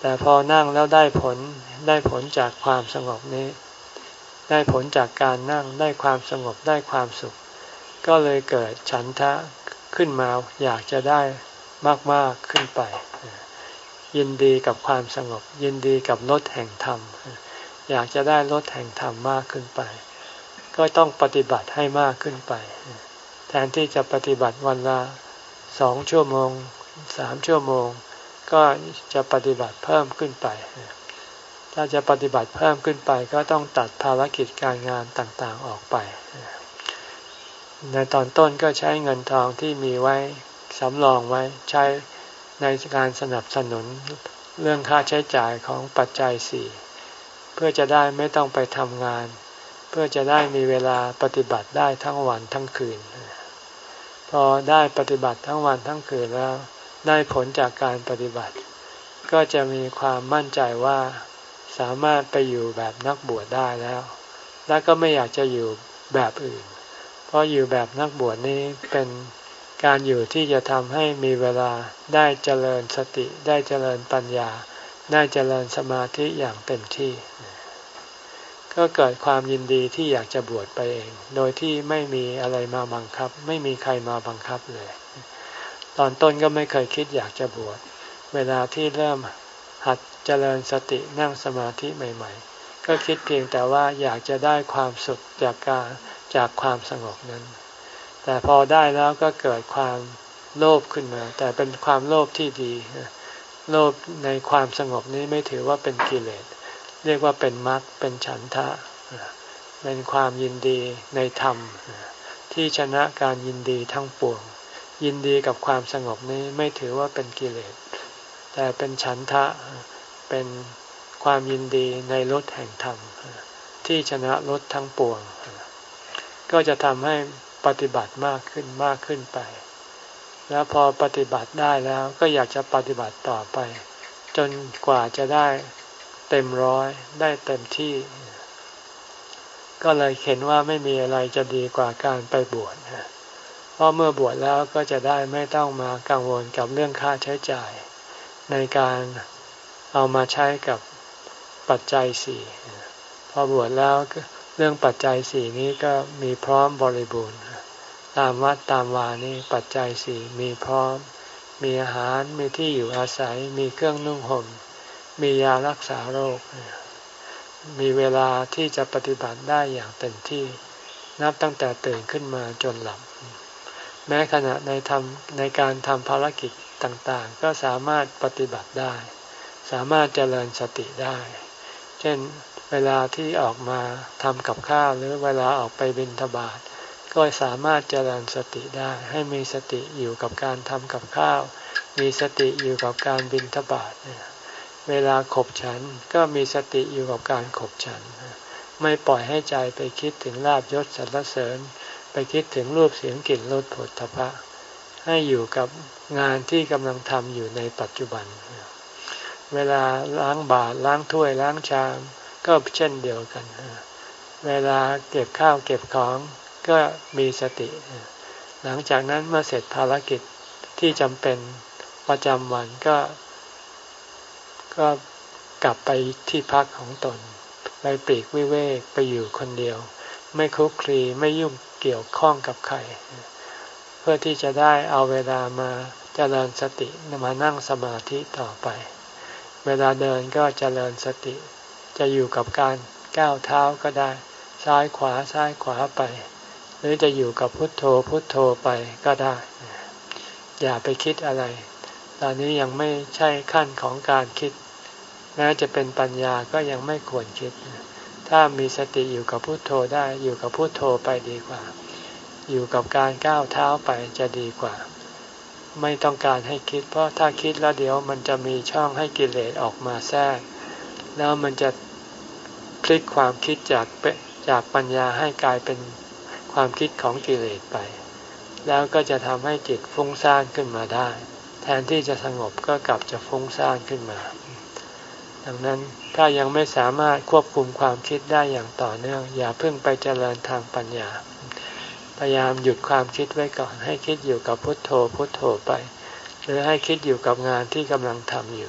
แต่พอนั่งแล้วได้ผลได้ผลจากความสงบนี้ได้ผลจากการนั่งได้ความสงบได้ความสุขก็เลยเกิดฉันทะขึ้นมาอยากจะได้มากๆขึ้นไปยินดีกับความสงบยินดีกับรสแห่งธรรมอยากจะได้รสแห่งธรรมมากขึ้นไปก็ต้องปฏิบัติให้มากขึ้นไปแทนที่จะปฏิบัติวันละสองชั่วโมงสามชั่วโมงก็จะปฏิบัติเพิ่มขึ้นไปถ้าจะปฏิบัติเพิ่มขึ้นไปก็ต้องตัดภารกิจการงานต่างๆออกไปในตอนต้นก็ใช้เงินทองที่มีไว้สำรองไว้ใช้ในการสนับสนุนเรื่องค่าใช้จ่ายของปัจจัยสี่เพื่อจะได้ไม่ต้องไปทำงานเพื่อจะได้มีเวลาปฏิบัติได้ทั้งวันทั้งคืนพอได้ปฏิบัติทั้งวันทั้งคืนแล้วได้ผลจากการปฏิบัติก็จะมีความมั่นใจว่าสามารถไปอยู่แบบนักบวชได้แล้วและก็ไม่อยากจะอยู่แบบอื่นเพราะอยู่แบบนักบวชนี้เป็นการอยู่ที่จะทำให้มีเวลาได้เจริญสติได้เจริญปัญญาได้เจริญสมาธิอย่างเต็มที่ก็เกิดความยินดีที่อยากจะบวชไปเองโดยที่ไม่มีอะไรมาบังคับไม่มีใครมาบังคับเลยตอนต้นก็ไม่เคยคิดอยากจะบวชเวลาที่เริ่มหัดเจริญสตินั่งสมาธิใหม่ๆก็คิดเพียงแต่ว่าอยากจะได้ความสุขจากการจากความสงบนั้นแต่พอได้แล้วก็เกิดความโลภขึ้นมาแต่เป็นความโลภที่ดีโลภในความสงบนี้ไม่ถือว่าเป็นกิเลสเรียกว่าเป็นมรรคเป็นฉันทะเป็นความยินดีในธรรมที่ชนะการยินดีทั้งปวงยินดีกับความสงบนี้ไม่ถือว่าเป็นกิเลสแต่เป็นฉันทะเป็นความยินดีในรสแห่งธรรมที่ชนะรสทั้งปวงก็จะทำให้ปฏิบัติมากขึ้นมากขึ้นไปแล้วพอปฏิบัติได้แล้วก็อยากจะปฏิบัติต่อไปจนกว่าจะได้เต็มร้อยได้เต็มที่ก็เลยเห็นว่าไม่มีอะไรจะดีกว่าการไปบวชเพราะเมื่อบวชแล้วก็จะได้ไม่ต้องมากังวลกับเรื่องค่าใช้จ่ายในการเอามาใช้กับปัจจัยสี่พอบวชแล้วเรื่องปัจจัยสี่นี้ก็มีพร้อมบริบูรณ์ตามวัดตามวานี่ปัจจัยสี่มีพร้อมมีอาหารมีที่อยู่อาศัยมีเครื่องนุ่งห่มมียารักษาโรคมีเวลาที่จะปฏิบัติได้อย่างเต็มที่นับตั้งแต่ตื่นขึ้นมาจนหลับแม้ขณะในทำในการทำภารกิจต่างๆก็สามารถปฏิบัติได้สามารถเจริญสติได้เช่นเวลาที่ออกมาทำกับข้าวหรือเวลาออกไปบิณฑบาตก็สามารถเจริญสติได้ให้มีสติอยู่กับการทำกับข้าวมีสติอยู่กับการบิณฑบาตเวลาขบฉันก็มีสติอยู่กับการขบฉันไม่ปล่อยให้ใจไปคิดถึงลาภยศสรรเสริญไปคิดถึงรูปเสียงกลิ่นรสโผฏฐัพพะให้อยู่กับงานที่กำลังทำอยู่ในปัจจุบันเวลาล้างบาตรล้างถ้วยล้างชามก็เช่นเดียวกันเวลาเก็บข้าวเก็บของก็มีสติหลังจากนั้นเมื่อเสร็จภารกิจที่จำเป็นประจำวันก็ก็กลับไปที่พักของตนไปปลีกวิเวกไปอยู่คนเดียวไม่คลุกคลีไม่ยุ่งเกี่ยวข้องกับใครเพื่อที่จะได้เอาเวลามาเจริญสติมานั่งสมาธิต่อไปเวลาเดินก็เจริญสติจะอยู่กับการก้าวเท้าก็ได้ซ้ายขวาซ้ายขวาไปหรือจะอยู่กับพุทโธพุทโธไปก็ได้อย่าไปคิดอะไรตอนนี้ยังไม่ใช่ขั้นของการคิดแม้จะเป็นปัญญาก็ยังไม่ควรคิดถ้ามีสติอยู่กับพุทโธได้อยู่กับพุทโธไปดีกว่าอยู่กับการก้าวเท้าไปจะดีกว่าไม่ต้องการให้คิดเพราะถ้าคิดแล้วเดี๋ยวมันจะมีช่องให้กิเลสออกมาแทรกแล้วมันจะพลิกความคิดจากจากปัญญาให้กลายเป็นความคิดของกิเลสไปแล้วก็จะทำให้จิตฟุ้งซ่านขึ้นมาได้แทนที่จะสงบก็กลับจะฟุ้งซ่านขึ้นมาดังนั้นถ้ายังไม่สามารถควบคุมความคิดได้อย่างต่อเนื่องอย่าเพิ่งไปเจริญทางปัญญาพยายามหยุดความคิดไว้ก่อนให้คิดอยู่กับพุทโธพุทโธไปหรือให้คิดอยู่กับงานที่กำลังทำอยู่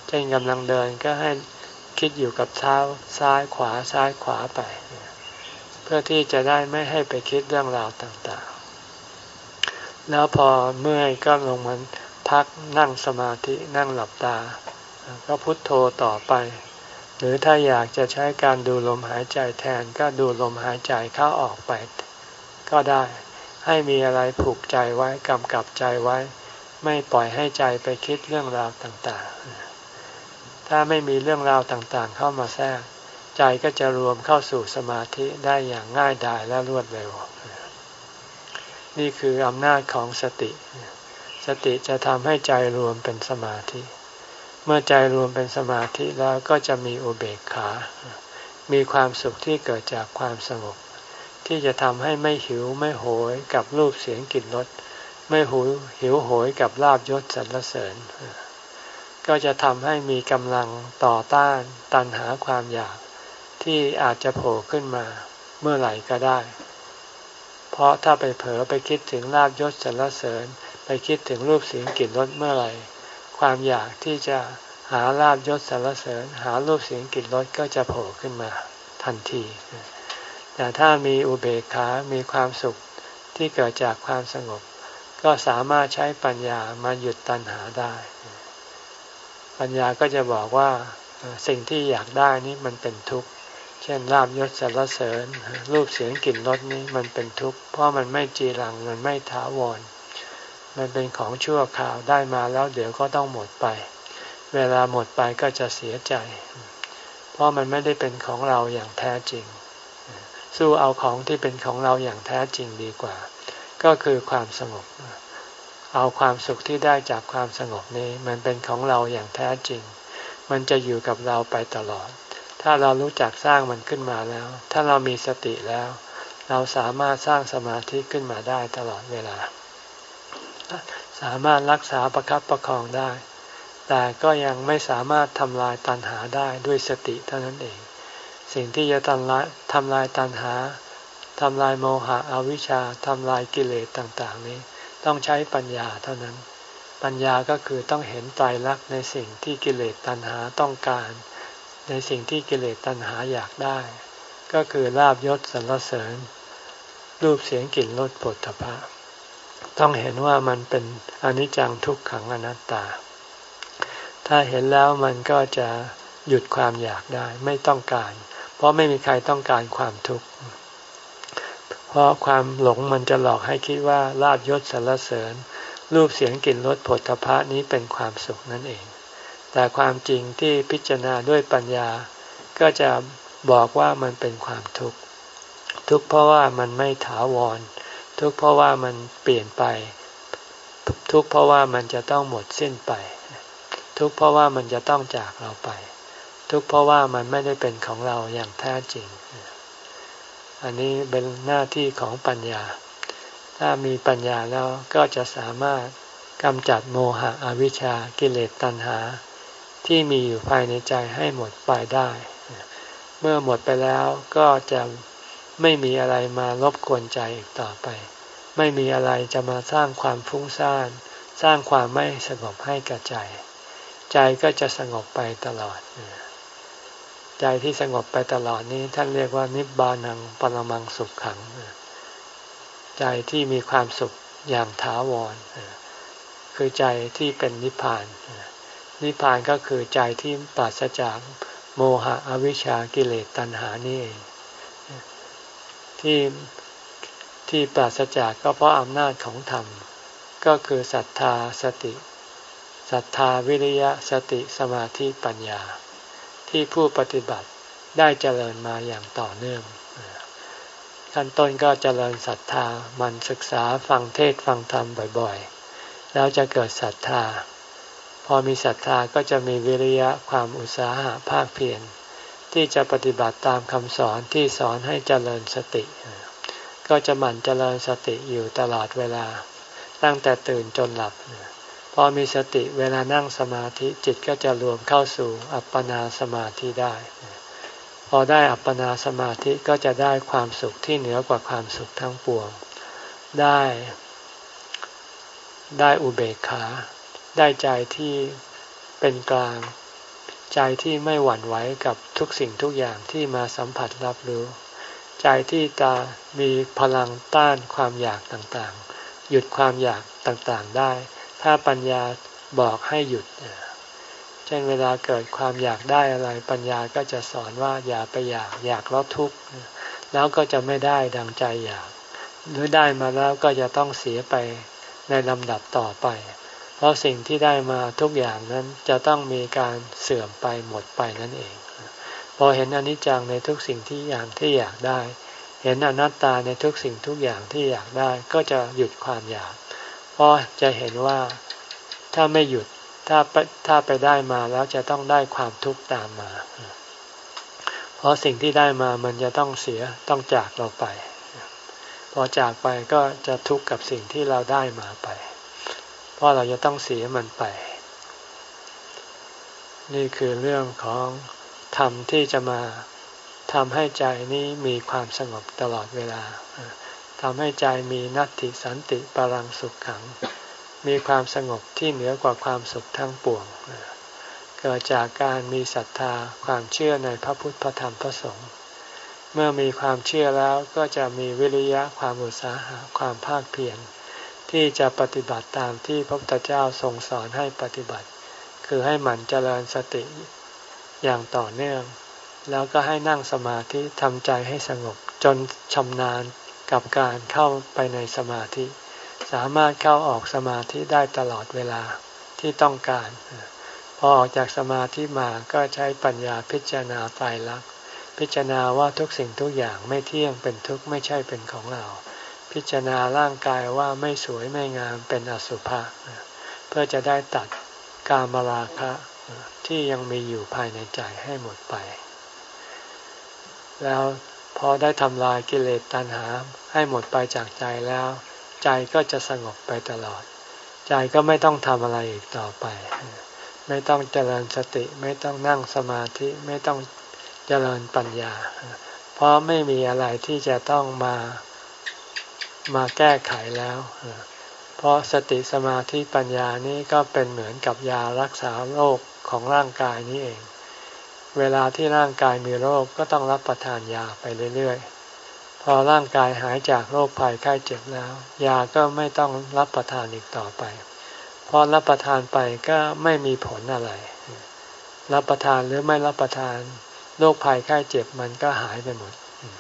เช่นกำลังเดินก็ให้คิดอยู่กับเท้าซ้ายขวาซ้ายขวาไปเพื่อที่จะได้ไม่ให้ไปคิดเรื่องราวต่างๆแล้วพอเมื่อยก็ลงมาพักนั่งสมาธินั่งหลับตาก็พุทโธต่อไปหรือถ้าอยากจะใช้การดูลมหายใจแทนก็ดูลมหายใจเข้าออกไปก็ได้ให้มีอะไรผูกใจไว้กำกับใจไว้ไม่ปล่อยให้ใจไปคิดเรื่องราวต่างๆถ้าไม่มีเรื่องราวต่างๆเข้ามาแทรกใจก็จะรวมเข้าสู่สมาธิได้อย่างง่ายดายและรวดเร็วนี่คืออำนาจของสติสติจะทำให้ใจรวมเป็นสมาธิเมื่อใจรวมเป็นสมาธิแล้วก็จะมีอุเบกขามีความสุขที่เกิดจากความสงบที่จะทำให้ไม่หิวไม่โหยกับรูปเสียงกลิ่นรสไม่หูหิวโหยกับลาภยศสรรเสริญก็จะทำให้มีกำลังต่อต้านตัณหาความอยากที่อาจจะโผล่ขึ้นมาเมื่อไหร่ก็ได้เพราะถ้าไปเผลอไปคิดถึงลาภยศสรรเสริญไปคิดถึงรูปเสียงกลิ่นรสเมื่อไหร่ความอยากที่จะหาลาภยศสรรเสริญหารูปเสียงกลิ่นรสก็จะโผล่ขึ้นมาทันทีแต่ถ้ามีอุเบกขามีความสุขที่เกิดจากความสงบก็สามารถใช้ปัญญามาหยุดตัณหาได้ปัญญาก็จะบอกว่าสิ่งที่อยากได้นี้มันเป็นทุกข์เช่นลาภยศสรรเสริญรูปเสียงกลิ่นรสนี้มันเป็นทุกข์เพราะมันไม่จีรังมันไม่ถาวรมันเป็นของชั่วคราวได้มาแล้วเดี๋ยวก็ต้องหมดไปเวลาหมดไปก็จะเสียใจเพราะมันไม่ได้เป็นของเราอย่างแท้จริงสู้เอาของที่เป็นของเราอย่างแท้จริงดีกว่าก็คือความสงบเอาความสุขที่ได้จากความสงบนี้มันเป็นของเราอย่างแท้จริงมันจะอยู่กับเราไปตลอดถ้าเรารู้จักสร้างมันขึ้นมาแล้วถ้าเรามีสติแล้วเราสามารถสร้างสมาธิขึ้นมาได้ตลอดเวลาสามารถรักษาประคับประคองได้แต่ก็ยังไม่สามารถทำลายตัณหาได้ด้วยสติเท่านั้นเองสิ่งที่จะทำลายทำลายตัณหาทำลายโมหะอวิชชาทำลายกิเลสต่างๆนี้ต้องใช้ปัญญาเท่านั้นปัญญาก็คือต้องเห็นไตรลักษณ์ในสิ่งที่กิเลสตัณหาต้องการในสิ่งที่กิเลสตัณหาอยากได้ก็คือลาภยศสรรเสริญรูปเสียงกลิ่นรสโผฏฐัพพะต้องเห็นว่ามันเป็นอนิจจังทุกขังอนัตตาถ้าเห็นแล้วมันก็จะหยุดความอยากได้ไม่ต้องการเพราะไม่มีใครต้องการความทุกข์เพราะความหลงมันจะหลอกให้คิดว่าลาภยศสรรเสริญรูปเสียงกลิ่นรสโผฏฐัพพะนี้เป็นความสุขนั่นเองแต่ความจริงที่พิจารณาด้วยปัญญาก็จะบอกว่ามันเป็นความทุกข์ทุกข์เพราะว่ามันไม่ถาวรทุกข์เพราะว่ามันเปลี่ยนไปทุกข์เพราะว่ามันจะต้องหมดสิ้นไปทุกข์เพราะว่ามันจะต้องจากเราไปทุกข์เพราะว่ามันไม่ได้เป็นของเราอย่างแท้จริงอันนี้เป็นหน้าที่ของปัญญาถ้ามีปัญญาแล้วก็จะสามารถกำจัดโมหะอวิชชากิเลสตัณหาที่มีอยู่ภายในใจให้หมดไปได้เมื่อหมดไปแล้วก็จะไม่มีอะไรมารบกวนใจอีกต่อไปไม่มีอะไรจะมาสร้างความฟุ้งซ่านสร้างความไม่สงบให้กับใจใจก็จะสงบไปตลอดใจที่สงบไปตลอดนี้ท่านเรียกว่านิบบานังปรมังสุขขังใจที่มีความสุขอย่างถาวรคือใจที่เป็นนิพพานนิพพานก็คือใจที่ปราศจากโมหะอวิชชากิเลสตัณหานี่เองที่ที่ปราศจากก็เพราะอำนาจของธรรมก็คือศรัทธาสติศรัทธาวิริยะสติสมาธิปัญญาที่ผู้ปฏิบัติได้เจริญมาอย่างต่อเนื่องขั้นต้นก็เจริญศรัทธามันศึกษาฟังเทศน์ฟังธรรมบ่อยๆแล้วจะเกิดศรัทธาพอมีศรัทธาก็จะมีวิริยะความอุตสาหะภาคเพียรที่จะปฏิบัติตามคำสอนที่สอนให้เจริญสติก็จะหมั่นเจริญสติอยู่ตลอดเวลาตั้งแต่ตื่นจนหลับพอมีสติเวลานั่งสมาธิจิตก็จะรวมเข้าสู่อัปปนาสมาธิได้พอได้อัปปนาสมาธิก็จะได้ความสุขที่เหนือกว่าความสุขทั้งปวงได้ได้อุเบกขาได้ใจที่เป็นกลางใจที่ไม่หวั่นไหวกับทุกสิ่งทุกอย่างที่มาสัมผัสรับรู้ใจที่จะมีพลังต้านความอยากต่างๆหยุดความอยากต่างๆได้ถ้าปัญญาบอกให้หยุดเช่นเวลาเกิดความอยากได้อะไรปัญญาก็จะสอนว่าอย่าไปอยากอยากแล้วทุกข์แล้วก็จะไม่ได้ดังใจอยากหรือได้มาแล้วก็จะต้องเสียไปในลำดับต่อไปเพราะสิ่งที่ได้มาทุกอย่างนั้นจะต้องมีการเสื่อมไปหมดไปนั่นเองพอเห็นอนิจจังในทุกสิ่งที่อย่างที่อยากได้เห็นอนัตตาในทุกสิ่งทุกอย่างที่อยากได้ก็จะหยุดความอยากเพราะจะเห็นว่าถ้าไม่หยุดถ้าไปถ้าไปได้มาแล้วจะต้องได้ความทุกข์ตามมาเพราะสิ่งที่ได้มามันจะต้องเสียต้องจากเราไปพอจากไปก็จะทุกข์กับสิ่งที่เราได้มาไปเพราะเราจะต้องเสียมันไปนี่คือเรื่องของธรรมที่จะมาทำให้ใจนี้มีความสงบตลอดเวลาทำให้ใจมีนัตติสันติปรังสุขขังมีความสงบที่เหนือกว่าความสุขทั้งปวงเกิดจากการมีศรัทธาความเชื่อในพระพุทธพระธรรมพระสงฆ์เมื่อมีความเชื่อแล้วก็จะมีวิริยะความอุตสาหะความภาคเพียรที่จะปฏิบัติตามที่พระพุทธเจ้าทรงสอนให้ปฏิบัติคือให้หมั่นเจริญสติอย่างต่อเนื่องแล้วก็ให้นั่งสมาธิทำใจให้สงบจนชำนาญกับการเข้าไปในสมาธิสามารถเข้าออกสมาธิได้ตลอดเวลาที่ต้องการพอออกจากสมาธิมาก็ใช้ปัญญาพิจารณาไตรลักษณ์พิจารณาว่าทุกสิ่งทุกอย่างไม่เที่ยงเป็นทุกข์ไม่ใช่เป็นของเราพิจารณาร่างกายว่าไม่สวยไม่งามเป็นอสุภะเพื่อจะได้ตัดกามราคะที่ยังมีอยู่ภายในใจให้หมดไปแล้วพอได้ทำลายกิเลสตัณหาให้หมดไปจากใจแล้วใจก็จะสงบไปตลอดใจก็ไม่ต้องทำอะไรอีกต่อไปไม่ต้องเจริญสติไม่ต้องนั่งสมาธิไม่ต้องเจริญปัญญาเพราะไม่มีอะไรที่จะต้องมามาแก้ไขแล้วเพราะสติสมาธิปัญญานี้ก็เป็นเหมือนกับยารักษาโรคของร่างกายนี้เองเวลาที่ร่างกายมีโรคก็ต้องรับประทานยาไปเรื่อยๆพอร่างกายหายจากโรคภัยไข้เจ็บแล้วยาก็ไม่ต้องรับประทานอีกต่อไปพอรับประทานไปก็ไม่มีผลอะไรรับประทานหรือไม่รับประทานโรคภัยไข้เจ็บมันก็หายไปหมด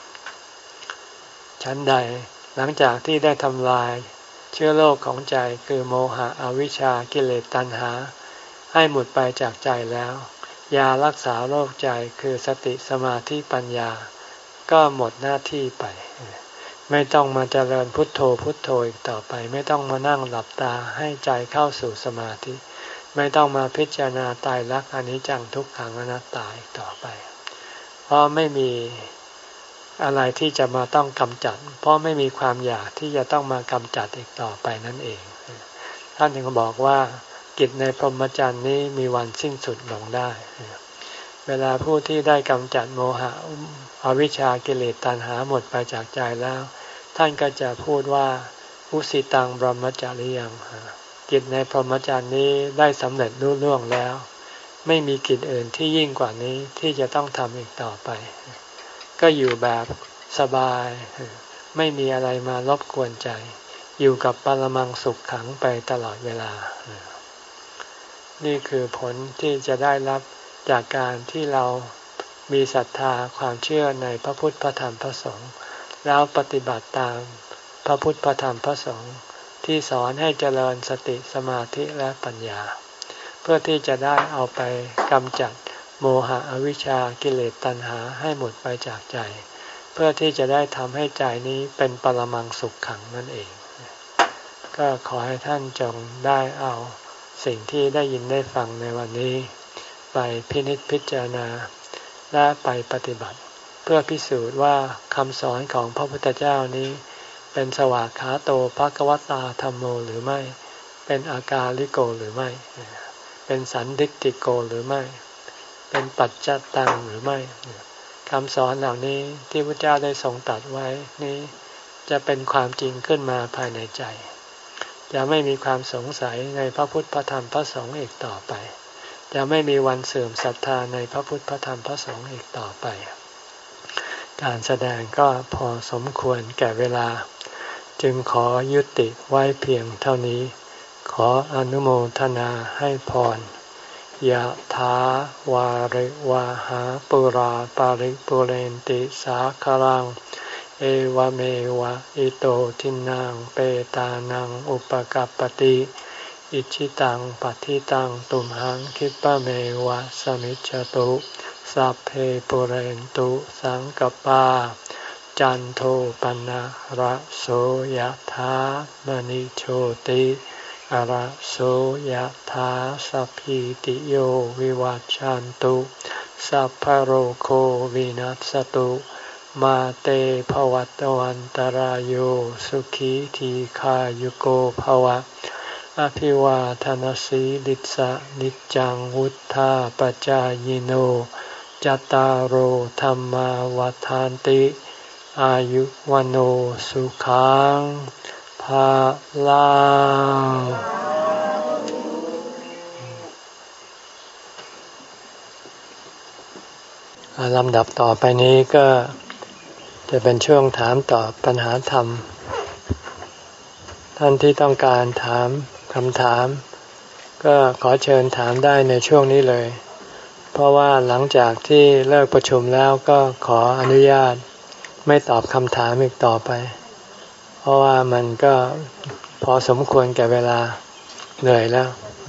ชั้นใดหลังจากที่ได้ทำลายเชื้อโรคของใจคือโมหะอวิชชากิเลสตัณหาให้หมดไปจากใจแล้วยารักษาโรคใจคือสติสมาธิปัญญาก็หมดหน้าที่ไปไม่ต้องมาเจริญพุทโธพุทโธอีกต่อไปไม่ต้องมานั่งหลับตาให้ใจเข้าสู่สมาธิไม่ต้องมาพิจารณาตายรักอนิจจังทุกขังอนัตตาอีกต่อไปเพราะไม่มีอะไรที่จะมาต้องกำจัดเพราะไม่มีความอยากที่จะต้องมากำจัดอีกต่อไปนั่นเองท่านจึงบอกว่ากิจในพรหมจรรย์นี้มีวันสิ้นสุดลงได้เวลาผู้ที่ได้กำจัดโมหะอวิชชากิเลสตัณหาหมดไปจากใจแล้วท่านก็จะพูดว่าอุสิตังบรมจาริยังกิจในพรหมจรรย์นี้ได้สำเร็จรุ่ล่วงแล้วไม่มีกิจอื่นที่ยิ่งกว่านี้ที่จะต้องทำอีกต่อไปก็อยู่แบบสบายไม่มีอะไรมารบกวนใจอยู่กับปรมังสุขขังไปตลอดเวลานี่คือผลที่จะได้รับจากการที่เรามีศรัทธาความเชื่อในพระพุทธพระธรรมพระสงฆ์แล้วปฏิบัติตามพระพุทธพระธรรมพระสงฆ์ที่สอนให้เจริญสติสมาธิและปัญญาเพื่อที่จะได้เอาไปกำจัดโมหะอวิชชากิเลสตัณหาให้หมดไปจากใจเพื่อที่จะได้ทำให้ใจนี้เป็นปรมังสุขขังนั่นเองก็ขอให้ท่านจงได้เอาสิ่งที่ได้ยินได้ฟังในวันนี้ไปพินิจพิจารณาและไปปฏิบัติเพื่อพิสูจน์ว่าคำสอนของพระพุทธเจ้านี้เป็นสวากขาโตภควตาธัมโมหรือไม่เป็นอากาลิโกหรือไม่เป็นสันทิฏฐิโกหรือไม่เป็นปัจจตังหรือไม่คำสอนเหล่านี้ที่พระเจ้าได้ทรงตรัสไว้นี้จะเป็นความจริงขึ้นมาภายในใจจะไม่มีความสงสัยในพระพุทธพระธรรมพระสงฆ์อีกต่อไปจะไม่มีวันเสื่อมศรัทธาในพระพุทธพระธรรมพระสงฆ์อีกต่อไปการแสดงก็พอสมควรแก่เวลาจึงขอยุติไว้เพียงเท่านี้ขออนุโมทนาให้พรยะถาวาริวาหาปุราปาริปุเรนติสาคลังเอวเมวะอิโตทินังเปตานังอุปกัปปติอิชิตังปฏิตังตุมหังคิปะเมวะสมิจฉตุสัพเพปุเรนตุสังกปาจันโทปนะระโสยถามณิโชติระโสยถาสัพพิติโยวิวัจจันตุสัพพะโรโควินัสตุมาเตภวัตวันตารโยสุขีทีขายุโกภวะอภิวาทนสีลิสะนิจังวุธาปจายโนจตารโหธรรมวาทานติอายุวันโอสุขังภาลังลำดับต่อไปนี้ก็จะเป็นช่วงถามตอบปัญหาธรรมท่านที่ต้องการถามคำถามก็ขอเชิญถามได้ในช่วงนี้เลยเพราะว่าหลังจากที่เลิกประชุมแล้วก็ขออนุญาตไม่ตอบคำถามอีกต่อไปเพราะว่ามันก็พอสมควรแก่เวลาเหนื่อยแล้ว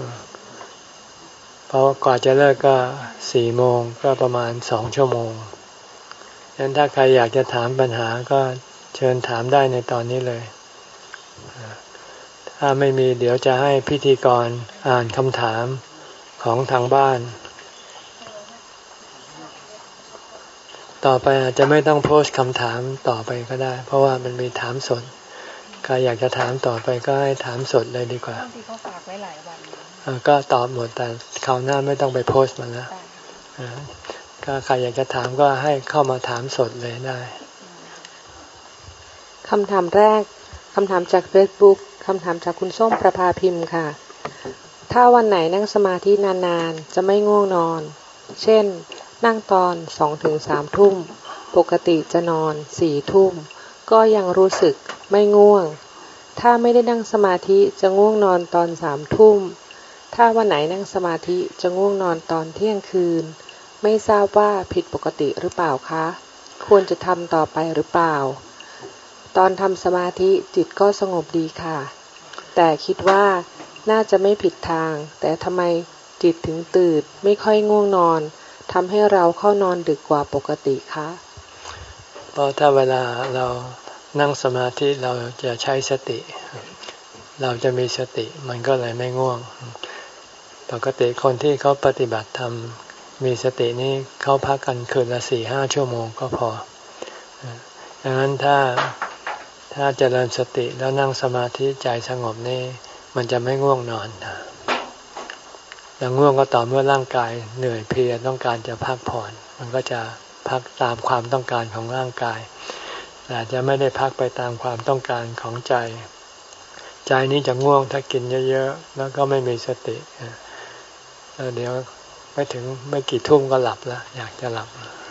เพราะกว่าจะเลิกก็สี่โมงก็ประมาณสองชั่วโมงฉะนั้นถ้าใครอยากจะถามปัญหาก็เชิญถามได้ในตอนนี้เลยถ้าไม่มีเดี๋ยวจะให้พิธีกรอ่านคำถามของทางบ้านต่อไปอาจจะไม่ต้องโพสต์คำถามต่อไปก็ได้เพราะว่ามันมีถามสดใครอยากจะถามต่อไปก็ให้ถามสดเลยดีกว่าบางทีเขาฝากไว้หลายวันก็ตอบหมดแต่คราวหน้าไม่ต้องไปโพสต์มันแล้วก็ใครอยากจะถามก็ให้เข้ามาถามสดเลยได้คำถามแรกคำถามจาก Facebook คำถามจากคุณส้มประภาพิมพ์ค่ะถ้าวันไหนนั่งสมาธินานๆจะไม่ง่วงนอนเช่นนั่งตอน สองถึงสาม ทุ่มปกติจะนอน สี่ ทุ่มก็ยังรู้สึกไม่ง่วงถ้าไม่ได้นั่งสมาธิจะง่วงนอนตอน สาม ทุ่มถ้าวันไหนนั่งสมาธิจะง่วงนอนตอนเที่ยงคืนไม่ทราบว่าผิดปกติหรือเปล่าคะควรจะทำต่อไปหรือเปล่าตอนทำสมาธิจิตก็สงบดีค่ะแต่คิดว่าน่าจะไม่ผิดทางแต่ทำไมจิตถึงตื่นไม่ค่อยง่วงนอนทำให้เราเข้านอนดึกกว่าปกติคะเพราะถ้าเวลาเรานั่งสมาธิเราจะใช้สติเราจะมีสติมันก็เลยไม่ง่วงปกติคนที่เขาปฏิบัติธรรมมีสตินี่เขาพักกันคืนละสี่ห้าชั่วโมงก็พอดังนั้นถ้าถ้าเจริญสติแล้วนั่งสมาธิใจสงบนี่มันจะไม่ง่วงนอนแต่ง่วงก็ต่อเมื่อร่างกายเหนื่อยเพลียต้องการจะพักผ่อนมันก็จะพักตามความต้องการของร่างกายแต่จะไม่ได้พักไปตามความต้องการของใจใจนี้จะง่วงถ้ากินเยอะๆแล้วก็ไม่มีสติแล้วเดี๋ยวไปถึงไม่กี่ทุ่มก็หลับแล้วอยากจะหลับ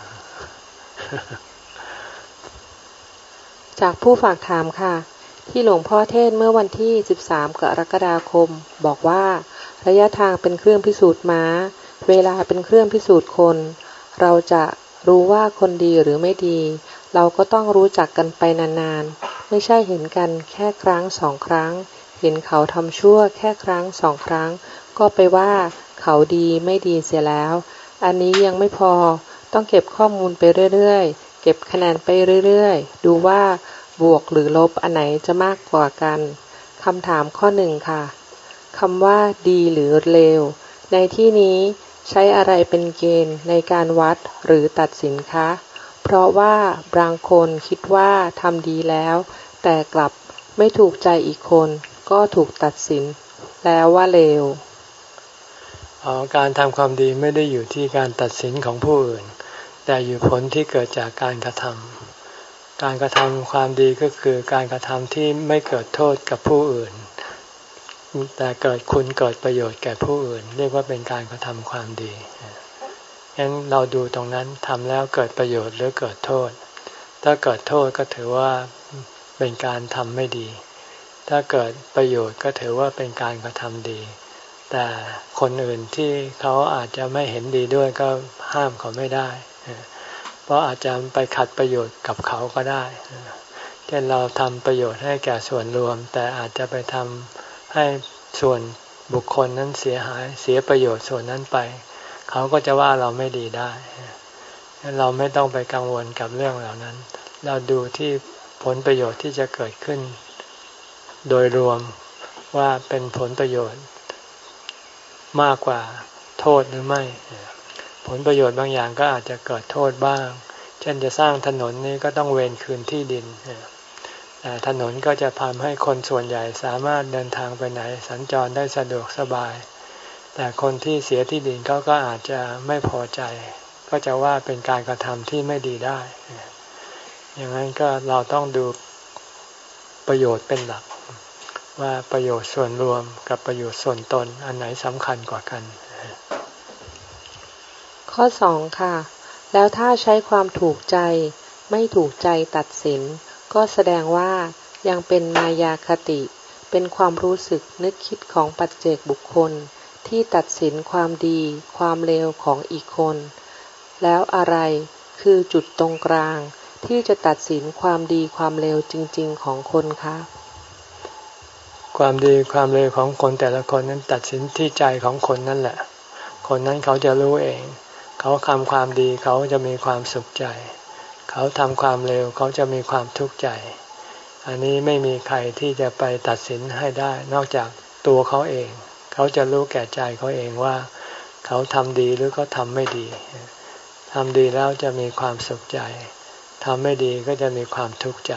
จากผู้ฝากถามค่ะที่หลวงพ่อเทศเมื่อวันที่สิบสามกรกฎาคมบอกว่าระยะทางเป็นเครื่องพิสูจน์ม้าเวลาเป็นเครื่องพิสูจน์คนเราจะรู้ว่าคนดีหรือไม่ดีเราก็ต้องรู้จักกันไปนานๆไม่ใช่เห็นกันแค่ครั้งสองครั้งเห็นเขาทำชั่วแค่ครั้งสองครั้งก็ไปว่าเขาดีไม่ดีเสียแล้วอันนี้ยังไม่พอต้องเก็บข้อมูลไปเรื่อยๆเก็บคะแนนไปเรื่อยๆดูว่าบวกหรือลบอันไหนจะมากกว่ากันคำถามข้อหนึ่งค่ะคำว่าดีหรือเลวในที่นี้ใช้อะไรเป็นเกณฑ์ในการวัดหรือตัดสินคะเพราะว่าบางคนคิดว่าทำดีแล้วแต่กลับไม่ถูกใจอีกคนก็ถูกตัดสินแล้วว่าเลวอ๋อการทำความดีไม่ได้อยู่ที่การตัดสินของผู้อื่นแต่อยู่ผลที่เกิดจากการกระทำการกระทำความดีก็คือการกระทำที่ไม่เกิดโทษกับผู้อื่นแต่เกิดคุณเกิดประโยชน์แก่ผู้อื่นเรียกว่าเป็นการกระทำความดีงั้นเราดูตรงนั้นทำแล้วเกิดประโยชน์หรือเกิดโทษถ้าเกิดโทษก็ถือว่าเป็นการทำไม่ดีถ้าเกิดประโยชน์ก็ถือว่าเป็นการกระทำดีแต่คนอื่นที่เขาอาจจะไม่เห็นดีด้วยก็ห้ามเขาไม่ได้เพราะอาจจะไปขัดประโยชน์กับเขาก็ได้เช่นเราทำประโยชน์ให้แก่ส่วนรวมแต่อาจจะไปทำให้ส่วนบุคคลนั้นเสียหายเสียประโยชน์ส่วนนั้นไปเขาก็จะว่าเราไม่ดีได้เราไม่ต้องไปกังวลกับเรื่องเหล่านั้นเราดูที่ผลประโยชน์ที่จะเกิดขึ้นโดยรวมว่าเป็นผลประโยชน์มากกว่าโทษหรือไม่ผลประโยชน์บางอย่างก็อาจจะเกิดโทษบ้างเช่นจะสร้างถนนนี้ก็ต้องเวรคืนที่ดินแต่ถนนก็จะทำให้คนส่วนใหญ่สามารถเดินทางไปไหนสัญจรได้สะดวกสบายแต่คนที่เสียที่ดินเขาก็อาจจะไม่พอใจก็จะว่าเป็นการกระทำที่ไม่ดีได้อย่างนั้นก็เราต้องดูประโยชน์เป็นหลักว่าประโยชน์ส่วนรวมกับประโยชน์ส่วนตนอันไหนสำคัญกว่ากันข้อสองค่ะแล้วถ้าใช้ความถูกใจไม่ถูกใจตัดสินก็แสดงว่ายังเป็นมายาคติเป็นความรู้สึกนึกคิดของปัจเจกบุคคลที่ตัดสินความดีความเลวของอีกคนแล้วอะไรคือจุดตรงกลางที่จะตัดสินความดีความเลวจริงๆของคนคะความดีความเลวของคนแต่ละคนนั้นตัดสินที่ใจของคนนั่นแหละคนนั้นเขาจะรู้เองเขาทำความดีเขาจะมีความสุขใจเขาทำความเลวเขาจะมีความทุกข์ใจอันนี้ไม่มีใครที่จะไปตัดสินให้ได้นอกจากตัวเขาเองเขาจะรู้แก่ใจเขาเองว่าเขาทำดีหรือเขาทำไม่ดีทำดีแล้วจะมีความสุขใจทำไม่ดีก็จะมีความทุกข์ใจ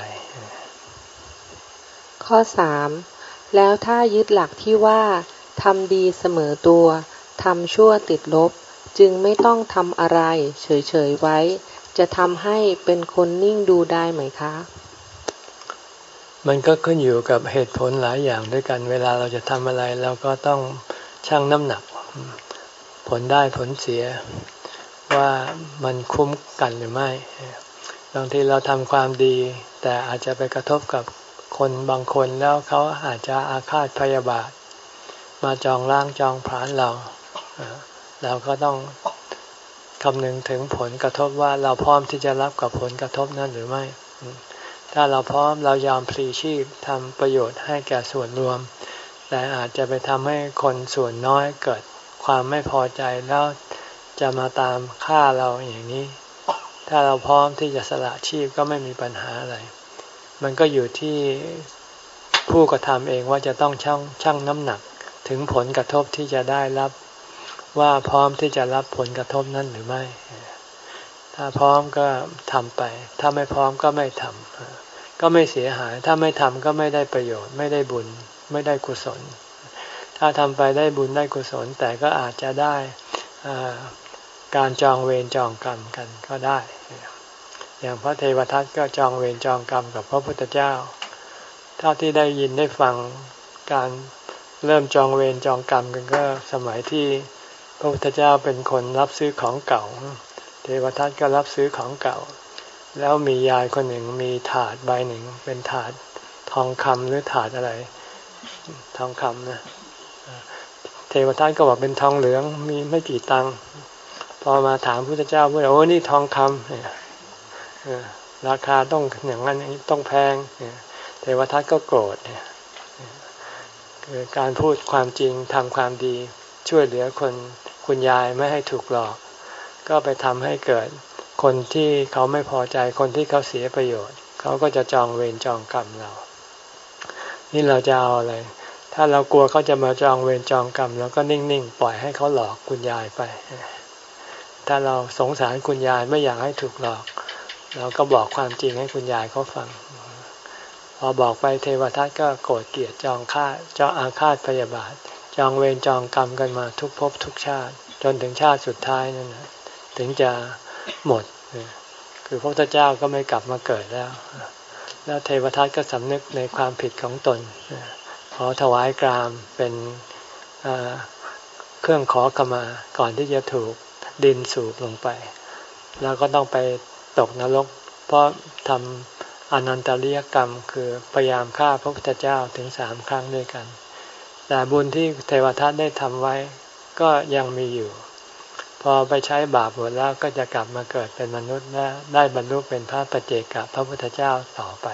ข้อสามแล้วถ้ายึดหลักที่ว่าทำดีเสมอตัวทำชั่วติดลบจึงไม่ต้องทำอะไรเฉยๆไว้จะทำให้เป็นคนนิ่งดูได้ไหมคะมันก็ขึ้นอยู่กับเหตุผลหลายอย่างด้วยกันเวลาเราจะทำอะไรเราก็ต้องชั่งน้ำหนักผลได้ผลเสียว่ามันคุ้มกันหรือไม่บางทีเราทำความดีแต่อาจจะไปกระทบกับคนบางคนแล้วเขาอาจจะอาฆาตพยาบาทมาจองล้างจองผลาญเราเราก็ต้องคำนึงถึงผลกระทบว่าเราพร้อมที่จะรับกับผลกระทบนั้นหรือไม่ถ้าเราพร้อมเรายอมพลีชีพทำประโยชน์ให้แก่ส่วนรวมแต่อาจจะไปทำให้คนส่วนน้อยเกิดความไม่พอใจแล้วจะมาตามฆ่าเราอย่างนี้ถ้าเราพร้อมที่จะสละชีพก็ไม่มีปัญหาอะไรมันก็อยู่ที่ผู้กระทำเองว่าจะต้องชั่งชั่งน้ำหนักถึงผลกระทบที่จะได้รับว่าพร้อมที่จะรับผลกระทบนั้นหรือไม่ถ้าพร้อมก็ทำไปถ้าไม่พร้อมก็ไม่ทำก็ไม่เสียหายถ้าไม่ทำก็ไม่ได้ประโยชน์ไม่ได้บุญไม่ได้กุศลถ้าทำไปได้บุญได้กุศลแต่ก็อาจจะได้การจองเวรจองกรรมกันก็ได้อย่างพระเทวทัตก็จองเวรจองกรรมกับพระพุทธเจ้าเท่าที่ได้ยินได้ฟังการเริ่มจองเวรจองกรรมกันก็สมัยที่พระพุทธเจ้าเป็นคนรับซื้อของเก่าเทวทัตก็รับซื้อของเก่าแล้วมียายคนหนึ่งมีถาดใบหนึ่งเป็นถาดทองคำหรือถาดอะไรทองคำนะเทวทัตก็บอกเป็นทองเหลืองมีไม่กี่ตังค์พอมาถามพระพุทธเจ้าพูดว่าโอ้นี่ทองคำราคาต้องอย่างนั้นต้องแพงเทวทัตก็โกรธคือการพูดความจริงทำความดีช่วยเหลือคนคุณยายไม่ให้ถูกหลอกก็ไปทำให้เกิดคนที่เขาไม่พอใจคนที่เขาเสียประโยชน์เขาก็จะจองเวรจองกรรมเรานี่เราจะเอาอะไรถ้าเรากลัวเขาจะมาจองเวรจองกรรมเราก็นิ่งๆปล่อยให้เขาหลอกคุณยายไปถ้าเราสงสารคุณยายไม่อยากให้ถูกหลอกเราก็บอกความจริงให้คุณยายเขาฟังพอบอกไปเทวทัตก็โกรธเกลียดจองฆ่าจองอาฆาตพยาบาทจองเวรจองกรรมกันมาทุกภพทุกชาติจนถึงชาติสุดท้ายนั่นนะถึงจะหมดคือพระพุทธเจ้าก็ไม่กลับมาเกิดแล้วแล้วเทวทัตก็สำนึกในความผิดของตนขอถวายกรามเป็นเครื่องขอขมาก่อนที่จะถูกดินสูบลงไปแล้วก็ต้องไปตกนรกเพราะทำอนันตริยกรรมคือพยายามฆ่าพระพุทธเจ้าถึงสามครั้งด้วยกันแต่บุญที่เทวทัตได้ทำไว้ก็ยังมีอยู่พอไปใช้บาปหมดแล้วก็จะกลับมาเกิดเป็นมนุษย์และได้บรรลุเป็นพระปัจเจกพระพุทธเจ้าต่อไป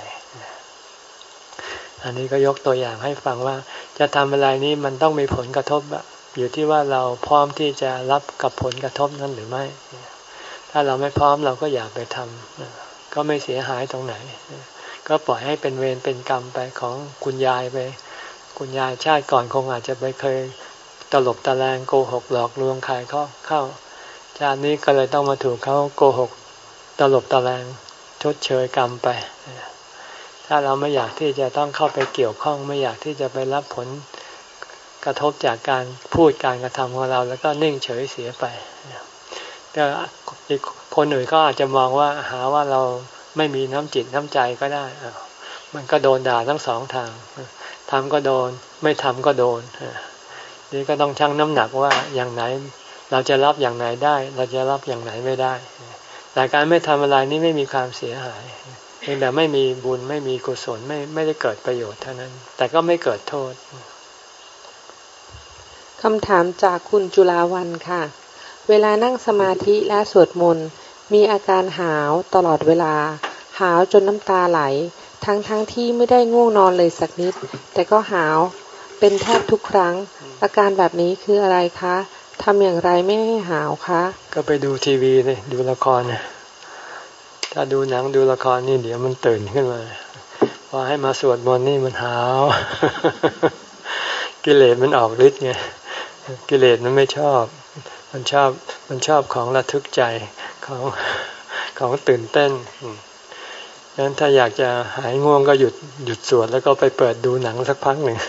อันนี้ก็ยกตัวอย่างให้ฟังว่าจะทำอะไรนี้มันต้องมีผลกระทบอยู่ที่ว่าเราพร้อมที่จะรับกับผลกระทบนั้นหรือไม่ถ้าเราไม่พร้อมเราก็อย่าไปทำก็ไม่เสียหายตรงไหนก็ปล่อยให้เป็นเวรเป็นกรรมไปของคุณยายไปคุณยายชาติก่อนคงอาจจะไปเคยตลบตะแลงโกหกหลอกลวงใครเขาเข้าชาตินี้ก็เลยต้องมาถูกเขาโกหกตลบตะแลงชดเชยกรรมไปถ้าเราไม่อยากที่จะต้องเข้าไปเกี่ยวข้องไม่อยากที่จะไปรับผลกระทบจากการพูดการกระทำของเราแล้วก็นิ่งเฉยเสียไปแต่อีกคนอื่นก็อาจจะมองว่าหาว่าเราไม่มีน้ำจิตน้ำใจก็ได้มันก็โดนด่าทั้งสองทางทำก็โดนไม่ทำก็โดนนี่ก็ต้องชั่งน้ำหนักว่าอย่างไหนเราจะรับอย่างไหนได้เราจะรับอย่างไหนไม่ได้แต่การไม่ทำอะไรนี่ไม่มีความเสียหายเพียงแต่ไม่มีบุญไม่มีกุศลไม่ไม่ได้เกิดประโยชน์เท่านั้นแต่ก็ไม่เกิดโทษคำถามจากคุณจุฬาวันค่ะเวลานั่งสมาธิและสวดมนต์มีอาการหาวตลอดเวลาหาวจนน้ำตาไหลทั้งทั้งที่ไม่ได้ง่วงนอนเลยสักนิดแต่ก็หาวเป็นแทบทุกครั้งอาการแบบนี้คืออะไรคะทำอย่างไรไม่ให้หาวคะก็ไปดูทีวีเลยดูละครเนี่ยถ้าดูหนังดูละครนี่เดี๋ยวมันตื่นขึ้นมาพอให้มาสวดมนต์นี่มันหาวกิเลสมันออกฤทธิ์ไงกิเลสมันไม่ชอบมันชอบมันชอบของระทึกใจของของตื่นเต้นดังนั้นถ้าอยากจะหายง่วงก็หยุดหยุดสวดแล้วก็ไปเปิดดูหนังสักพักหนึ่ง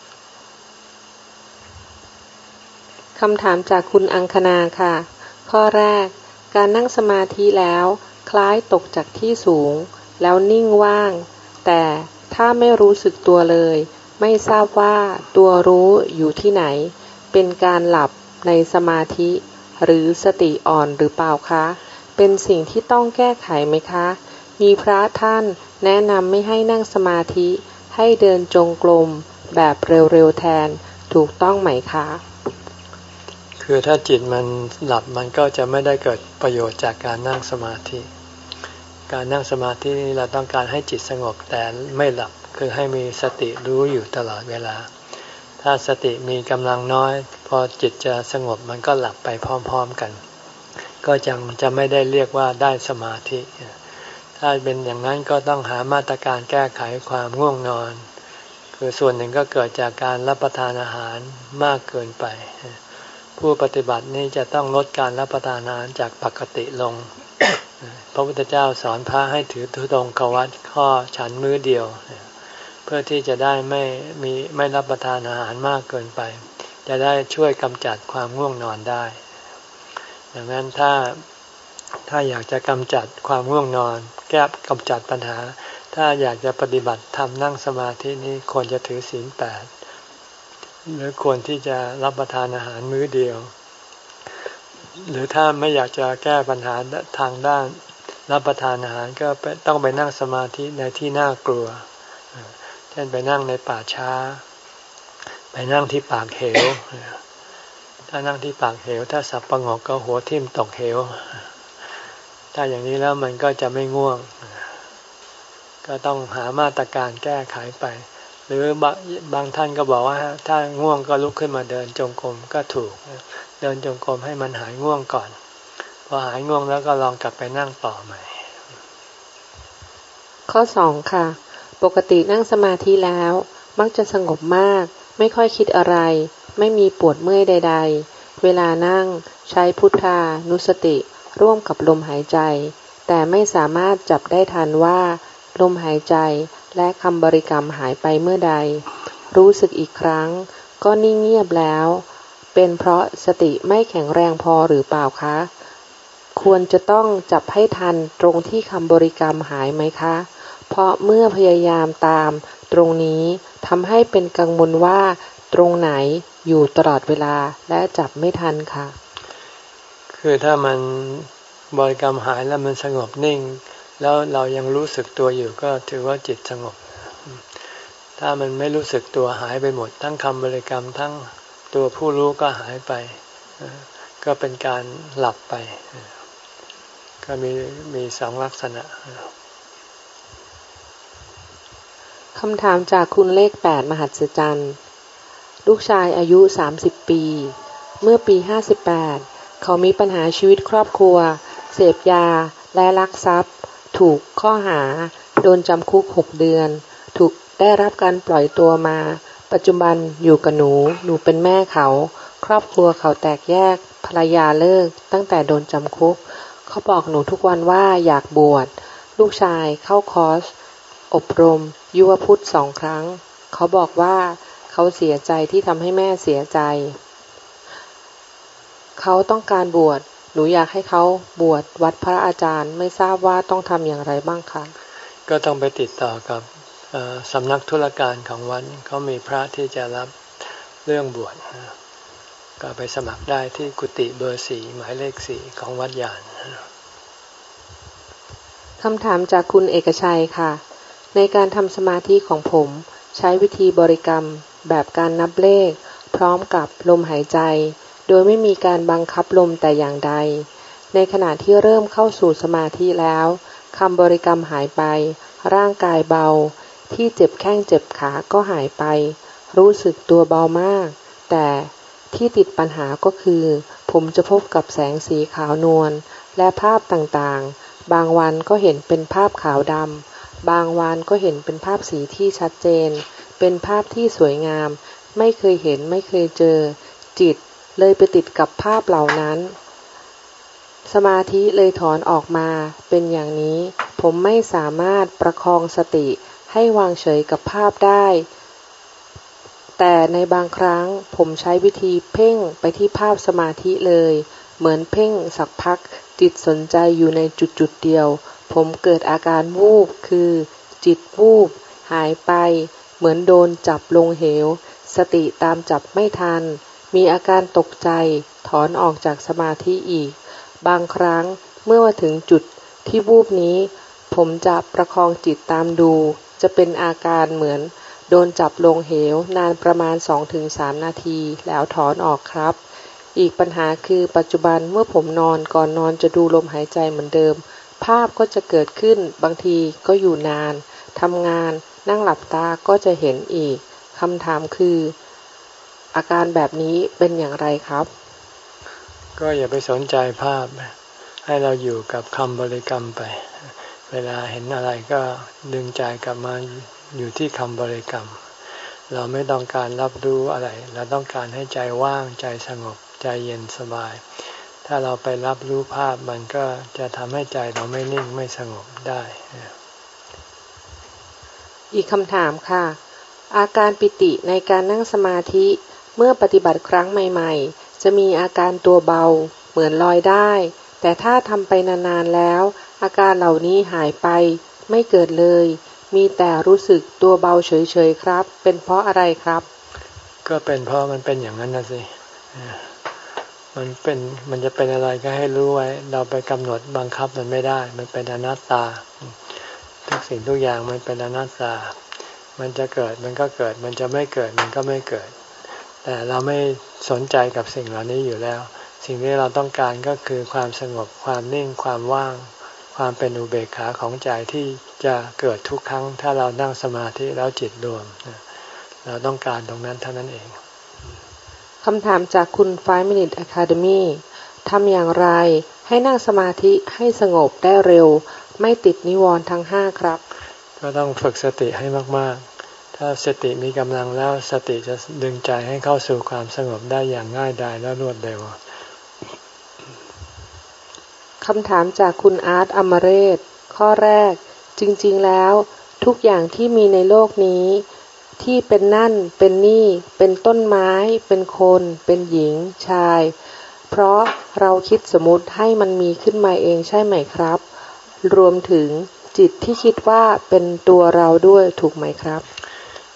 คำถามจากคุณอังคณาค่ะข้อแรกการนั่งสมาธิแล้วคล้ายตกจากที่สูงแล้วนิ่งว่างแต่ถ้าไม่รู้สึกตัวเลยไม่ทราบว่าตัวรู้อยู่ที่ไหนเป็นการหลับในสมาธิหรือสติอ่อนหรือเปล่าคะเป็นสิ่งที่ต้องแก้ไขไหมคะมีพระท่านแนะนำไม่ให้นั่งสมาธิให้เดินจงกรมแบบเร็วๆแทนถูกต้องไหมคะคือถ้าจิตมันหลับมันก็จะไม่ได้เกิดประโยชน์จากการนั่งสมาธิการนั่งสมาธิเราต้องการให้จิตสงบแต่ไม่หลับคือให้มีสติรู้อยู่ตลอดเวลาถ้าสติมีกำลังน้อยพอจิตจะสงบมันก็หลับไปพร้อมๆกันก็จะจะไม่ได้เรียกว่าได้สมาธิถ้าเป็นอย่างนั้นก็ต้องหามาตรการแก้ไขความง่วงนอนคือส่วนหนึ่งก็เกิดจากการรับประทานอาหารมากเกินไปผู้ปฏิบัตินี้จะต้องลดการรับประทานอาหารจากปกติลง พระพุทธเจ้าสอนพระให้ถือธุดงควัตข้อฉันมื้อเดียวเพื่อที่จะได้ไม่มีไม่รับประทานอาหารมากเกินไปจะได้ช่วยกำจัดความง่วงนอนได้ดังนั้นถ้าถ้าอยากจะกำจัดความง่วงนอนแก้กำจัดปัญหาถ้าอยากจะปฏิบัติทำนั่งสมาธินี้ควรจะถือศีลแปดหรือควรที่จะรับประทานอาหารมื้อเดียวหรือถ้าไม่อยากจะแก้ปัญหาทางด้านรับประทานอาหารก็ต้องไปนั่งสมาธิในที่น่ากลัวเช่นไปนั่งในป่าช้าไปนั่งที่ปากเหวถ้านั่งที่ปากเหวถ้าสับประงกก็หัวทิ่มตกเหวถ้าอย่างนี้แล้วมันก็จะไม่ง่วงก็ต้องหามาตรการแก้ไขไปหรือบางบางท่านก็บอกว่าถ้าง่วงก็ลุกขึ้นมาเดินจงกรมก็ถูกเดินจงกรมให้มันหายง่วงก่อนพอหายง่วงแล้วก็ลองกลับไปนั่งต่อใหม่ข้อสองค่ะปกตินั่งสมาธิแล้วมักจะสงบมากไม่ค่อยคิดอะไรไม่มีปวดเมื่อยใดๆเวลานั่งใช้พุทธานุสติร่วมกับลมหายใจแต่ไม่สามารถจับได้ทันว่าลมหายใจและคำบริกรรมหายไปเมื่อใดรู้สึกอีกครั้งก็นิ่งเงียบแล้วเป็นเพราะสติไม่แข็งแรงพอหรือเปล่าคะควรจะต้องจับให้ทันตรงที่คำบริกรรมหายไหมคะเพราะเมื่อพยายามตามตรงนี้ทำให้เป็นกังวลว่าตรงไหนอยู่ตลอดเวลาและจับไม่ทันค่ะคือถ้ามันบริกรรมหายแล้วมันสงบนิ่งแล้วเรายังรู้สึกตัวอยู่ก็ถือว่าจิตสงบถ้ามันไม่รู้สึกตัวหายไปหมดทั้งคำบริกรรมทั้งตัวผู้รู้ก็หายไปก็เป็นการหลับไปก็มีมีสองลักษณะคำถามจากคุณเลขแปดมหัศจรรย์ลูกชายอายุสามสิบปีเมื่อปีห้าสิบแปดเขามีปัญหาชีวิตครอบครัวเสพยาและลักทรัพย์ถูกข้อหาโดนจำคุกหกเดือนถูกได้รับการปล่อยตัวมาปัจจุบันอยู่กับหนูหนูเป็นแม่เขาครอบครัวเขาแตกแยกภรรยาเลิกตั้งแต่โดนจำคุกเขาบอกหนูทุกวันว่าอยากบวชลูกชายเข้าคอร์สอบรมยุวพุทธสองครั้งเขาบอกว่าเขาเสียใจที่ทำให้แม่เสียใจเขาต้องการบวชหนูอยากให้เขาบวชวัดพระอาจารย์ไม่ทราบว่าต้องทำอย่างไรบ้างคะก็ต้องไปติดต่อกับสำนักธุรการของวัดเขามีพระที่จะรับเรื่องบวชก็ไปสมัครได้ที่กุฏิเบอร์สี่หมายเลขสี่ของวัดยานคำถามจากคุณเอกชัยค่ะในการทำสมาธิของผมใช้วิธีบริกรรมแบบการนับเลขพร้อมกับลมหายใจโดยไม่มีการบังคับลมแต่อย่างใดในขณะที่เริ่มเข้าสู่สมาธิแล้วคำบริกรรมหายไปร่างกายเบาที่เจ็บแข้งเจ็บขาก็หายไปรู้สึกตัวเบามากแต่ที่ติดปัญหาก็คือผมจะพบกับแสงสีขาวนวลและภาพต่างๆบางวันก็เห็นเป็นภาพขาวดำบางวันก็เห็นเป็นภาพสีที่ชัดเจนเป็นภาพที่สวยงามไม่เคยเห็นไม่เคยเจอจิตเลยไปติดกับภาพเหล่านั้นสมาธิเลยถอนออกมาเป็นอย่างนี้ผมไม่สามารถประคองสติให้วางเฉยกับภาพได้แต่ในบางครั้งผมใช้วิธีเพ่งไปที่ภาพสมาธิเลยเหมือนเพ่งสักพักจิตสนใจอยู่ในจุดๆเดียวผมเกิดอาการวูบคือจิตวูบหายไปเหมือนโดนจับลงเหวสติตามจับไม่ทันมีอาการตกใจถอนออกจากสมาธิอีกบางครั้งเมื่อมาถึงจุดที่วูบนี้ผมจะประคองจิตตามดูจะเป็นอาการเหมือนโดนจับลงเหวนานประมาณ สองถึงสาม นาทีแล้วถอนออกครับอีกปัญหาคือปัจจุบันเมื่อผมนอนก่อนนอนจะดูลมหายใจเหมือนเดิมภาพก็จะเกิดขึ้นบางทีก็อยู่นานทำงานนั่งหลับตาก็จะเห็นอีกคำถามคืออาการแบบนี้เป็นอย่างไรครับก็อย่าไปสนใจภาพให้เราอยู่กับคำบริกรรมไปเวลาเห็นอะไรก็ดึงใจกลับมาอยู่ที่คำบริกรรมเราไม่ต้องการรับรู้อะไรเราต้องการให้ใจว่างใจสงบใจเย็นสบายถ้าเราไปรับรู้ภาพมันก็จะทำให้ใจเราไม่นิ่งไม่สงบได้อีกคำถามค่ะอาการปิติในการนั่งสมาธิเมื่อปฏิบัติครั้งใหม่ๆจะมีอาการตัวเบาเหมือนลอยได้แต่ถ้าทำไปนานๆแล้วอาการเหล่านี้หายไปไม่เกิดเลยมีแต่รู้สึกตัวเบาเฉยๆครับเป็นเพราะอะไรครับก็เป็นเพราะมันเป็นอย่างนั้นนะสิมันเป็นมันจะเป็นอะไรก็ให้รู้ไว้เราไปกำหนดบังคับมันไม่ได้มันเป็นอนัตตาทุกสิ่งทุกอย่างมันเป็นอนัตตามันจะเกิดมันก็เกิดมันจะไม่เกิดมันก็ไม่เกิดแต่เราไม่สนใจกับสิ่งเหล่านี้อยู่แล้วสิ่งที่เราต้องการก็คือความสงบความนิ่งความว่างความเป็นอุเบกขาของใจที่จะเกิดทุกครั้งถ้าเรานั่งสมาธิแล้วจิตรวมเราต้องการตรงนั้นเท่านั้นเองคำถามจากคุณ five minute academy ทำอย่างไรให้นั่งสมาธิให้สงบได้เร็วไม่ติดนิวรณ์ทั้งห้าครับก็ต้องฝึกสติให้มากๆถ้าสติมีกำลังแล้วสติจะดึงใจให้เข้าสู่ความสงบได้อย่างง่ายดายและรวดเร็วคำถามจากคุณอาร์ตอมเรศข้อแรกจริงๆแล้วทุกอย่างที่มีในโลกนี้ที่เป็นนั่นเป็นนี่เป็นต้นไม้เป็นคนเป็นหญิงชายเพราะเราคิดสมมุติให้มันมีขึ้นมาเองใช่ไหมครับรวมถึงจิตที่คิดว่าเป็นตัวเราด้วยถูกไหมครับ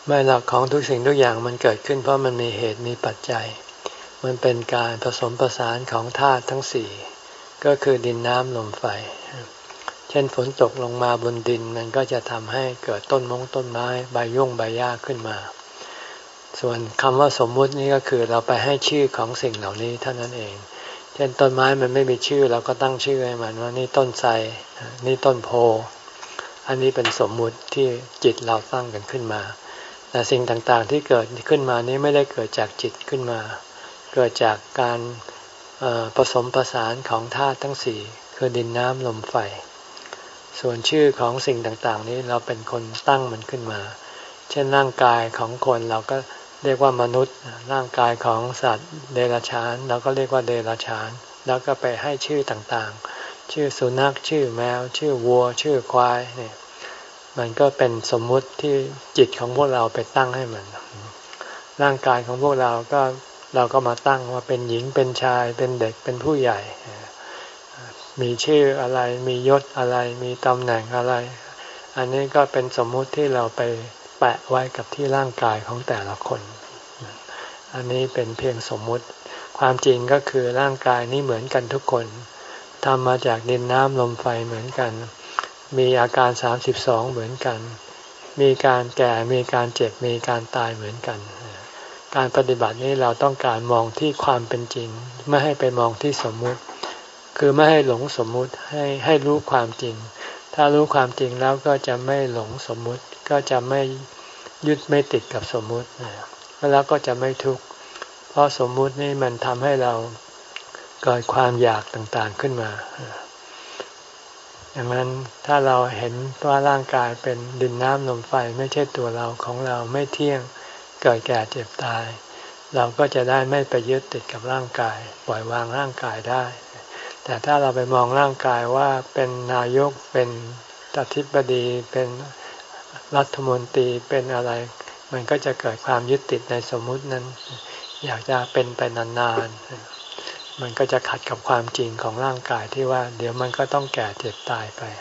ไม่หลักของทุกสิ่งทุกอย่างมันเกิดขึ้นเพราะมันมีเหตุมีปัจจัยมันเป็นการผสมผสานของธาตุทั้งสี่ก็คือดินน้ำลมไฟเช่นฝนตกลงมาบนดินมันก็จะทำให้เกิดต้นมงต้นไม้ใบย่งใบหญ้าขึ้นมาส่วนคำว่าสมมุตินี่ก็คือเราไปให้ชื่อของสิ่งเหล่านี้เท่านั้นเองเช่นต้นไม้มันไม่มีชื่อเราก็ตั้งชื่อให้มันว่านี่ต้นไทรนี่ต้นโพอันนี้เป็นสมมุติที่จิตเราตั้งกันขึ้นมาแต่สิ่งต่างๆที่เกิดขึ้นมานี้ไม่ได้เกิดจากจิตขึ้นมาเกิดจากการผสมผสานของธาตุทั้งสี่คือดินน้ำลมไฟส่วนชื่อของสิ่งต่างๆนี้เราเป็นคนตั้งมันขึ้นมาเช่นร่างกายของคนเราก็เรียกว่ามนุษย์ร่างกายของสัตว์เดรัจฉานเราก็เรียกว่าเดรัจฉานแล้วก็ไปให้ชื่อต่างๆชื่อสุนัขชื่อแมวชื่อวัวชื่อควายเนี่ยมันก็เป็นสมมุติที่จิตของพวกเราไปตั้งให้มันร่างกายของพวกเราก็เราก็มาตั้งว่าเป็นหญิงเป็นชายเป็นเด็กเป็นผู้ใหญ่มีชื่ออะไรมียศอะไรมีตำแหน่งอะไรอันนี้ก็เป็นสมมุติที่เราไปแปะไว้กับที่ร่างกายของแต่ละคนอันนี้เป็นเพียงสมมุติความจริงก็คือร่างกายนี้เหมือนกันทุกคนทำมาจากดินน้ำลมไฟเหมือนกันมีอาการสามสิบสองเหมือนกันมีการแก่มีการเจ็บมีการตายเหมือนกันการปฏิบัตินี้เราต้องการมองที่ความเป็นจริงไม่ให้ไปมองที่สมมุติคือไม่ให้หลงสมมุติให้ให้รู้ความจริงถ้ารู้ความจริงแล้วก็จะไม่หลงสมมุติก็จะไม่ยึดไม่ติดกับสมมุติแล้วก็จะไม่ทุกข์เพราะสมมุตินี่มันทำให้เราเกิดความอยากต่างๆขึ้นมาอย่างนั้นถ้าเราเห็นว่าร่างกายเป็นดินน้ำลมไฟไม่ใช่ตัวเราของเราไม่เที่ยงเกิดแก่เจ็บตายเราก็จะได้ไม่ไปยึดติดกับร่างกายปล่อยวางร่างกายได้แต่ถ้าเราไปมองร่างกายว่าเป็นนายกเป็นอธิบดีเป็นรัฐมนตรีเป็นอะไรมันก็จะเกิดความยึดติดในสมมุตินั้นอยากจะเป็นไปนานๆมันก็จะขัดกับความจริงของร่างกายที่ว่าเดี๋ยวมันก็ต้องแก่เจ็บตายไป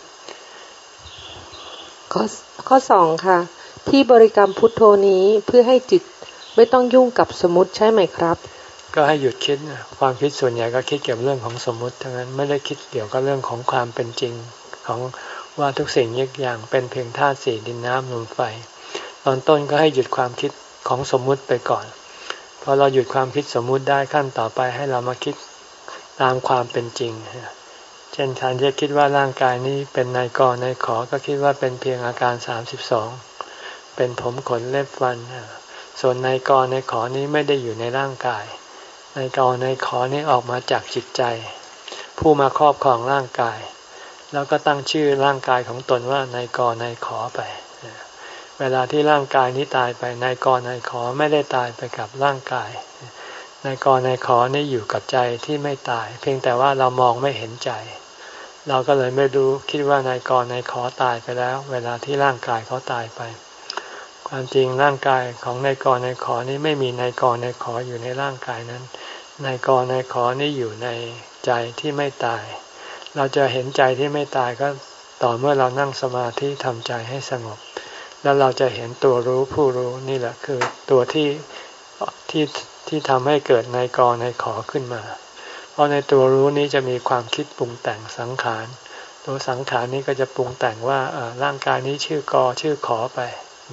ข้อข้อสองค่ะที่บริกรรมพุทโธนี้เพื่อให้จิตไม่ต้องยุ่งกับสมมุติใช่ไหมครับก็ให้หยุดคิดความคิดส่วนใหญ่ก็คิดเกี่ยวกับเรื่องของสมมุติทั้งนั้นไม่ได้คิดเกี่ยวกับเรื่องของความเป็นจริงของว่าทุกสิ่งทุกอย่างเป็นเพียงธาตุสี่ดินน้ำลมไฟตอนต้นก็ให้หยุดความคิดของสมมุติไปก่อนพอเราหยุดความคิดสมมุติได้ขั้นต่อไปให้เรามาคิดตามความเป็นจริงเช่นท่านจะคิดว่าร่างกายนี้เป็นนายกนายขอก็คิดว่าเป็นเพียงอาการสามสิบสองเป็นผมขนเล็บฟันส่วนนายกนายขอนี้ไม่ได้อยู่ในร่างกายนายกนายขอนี้ออกมาจากจิตใจผู้มาครอบครองร่างกายแล้วก็ตั้งชื่อร่างกายของตนว่านายกนายขอไปเวลาที่ร่างกายนี้ตายไปนายกนายขอไม่ได้ตายไปกับร่างกายนายกนายขอนี่อยู่กับใจที่ไม่ตายเพียงแต่ว่าเรามองไม่เห็นใจเราก็เลยไม่รู้คิดว่านายกนายขอตายไปแล้วเวลาที่ร่างกายเขาตายไปความจริงร่างกายของนายกนายขอนี้ไม่มีนายกนายขออยู่ในร่างกายนั้นนายกนายขอนี่อยู่ในใจที่ไม่ตายเราจะเห็นใจที่ไม่ตายก็ต่อเมื่อเรานั่งสมาธิทำใจให้สงบแล้วเราจะเห็นตัวรู้ผู้รู้นี่แหละคือตัวที่ที่ที่ทำให้เกิดนายกนายขอขึ้นมาเพราะในตัวรู้นี้จะมีความคิดปรุงแต่งสังขารตัวสังขารนี้ก็จะปรุงแต่งว่าร่างกายนี้ชื่อกอชื่อขอไป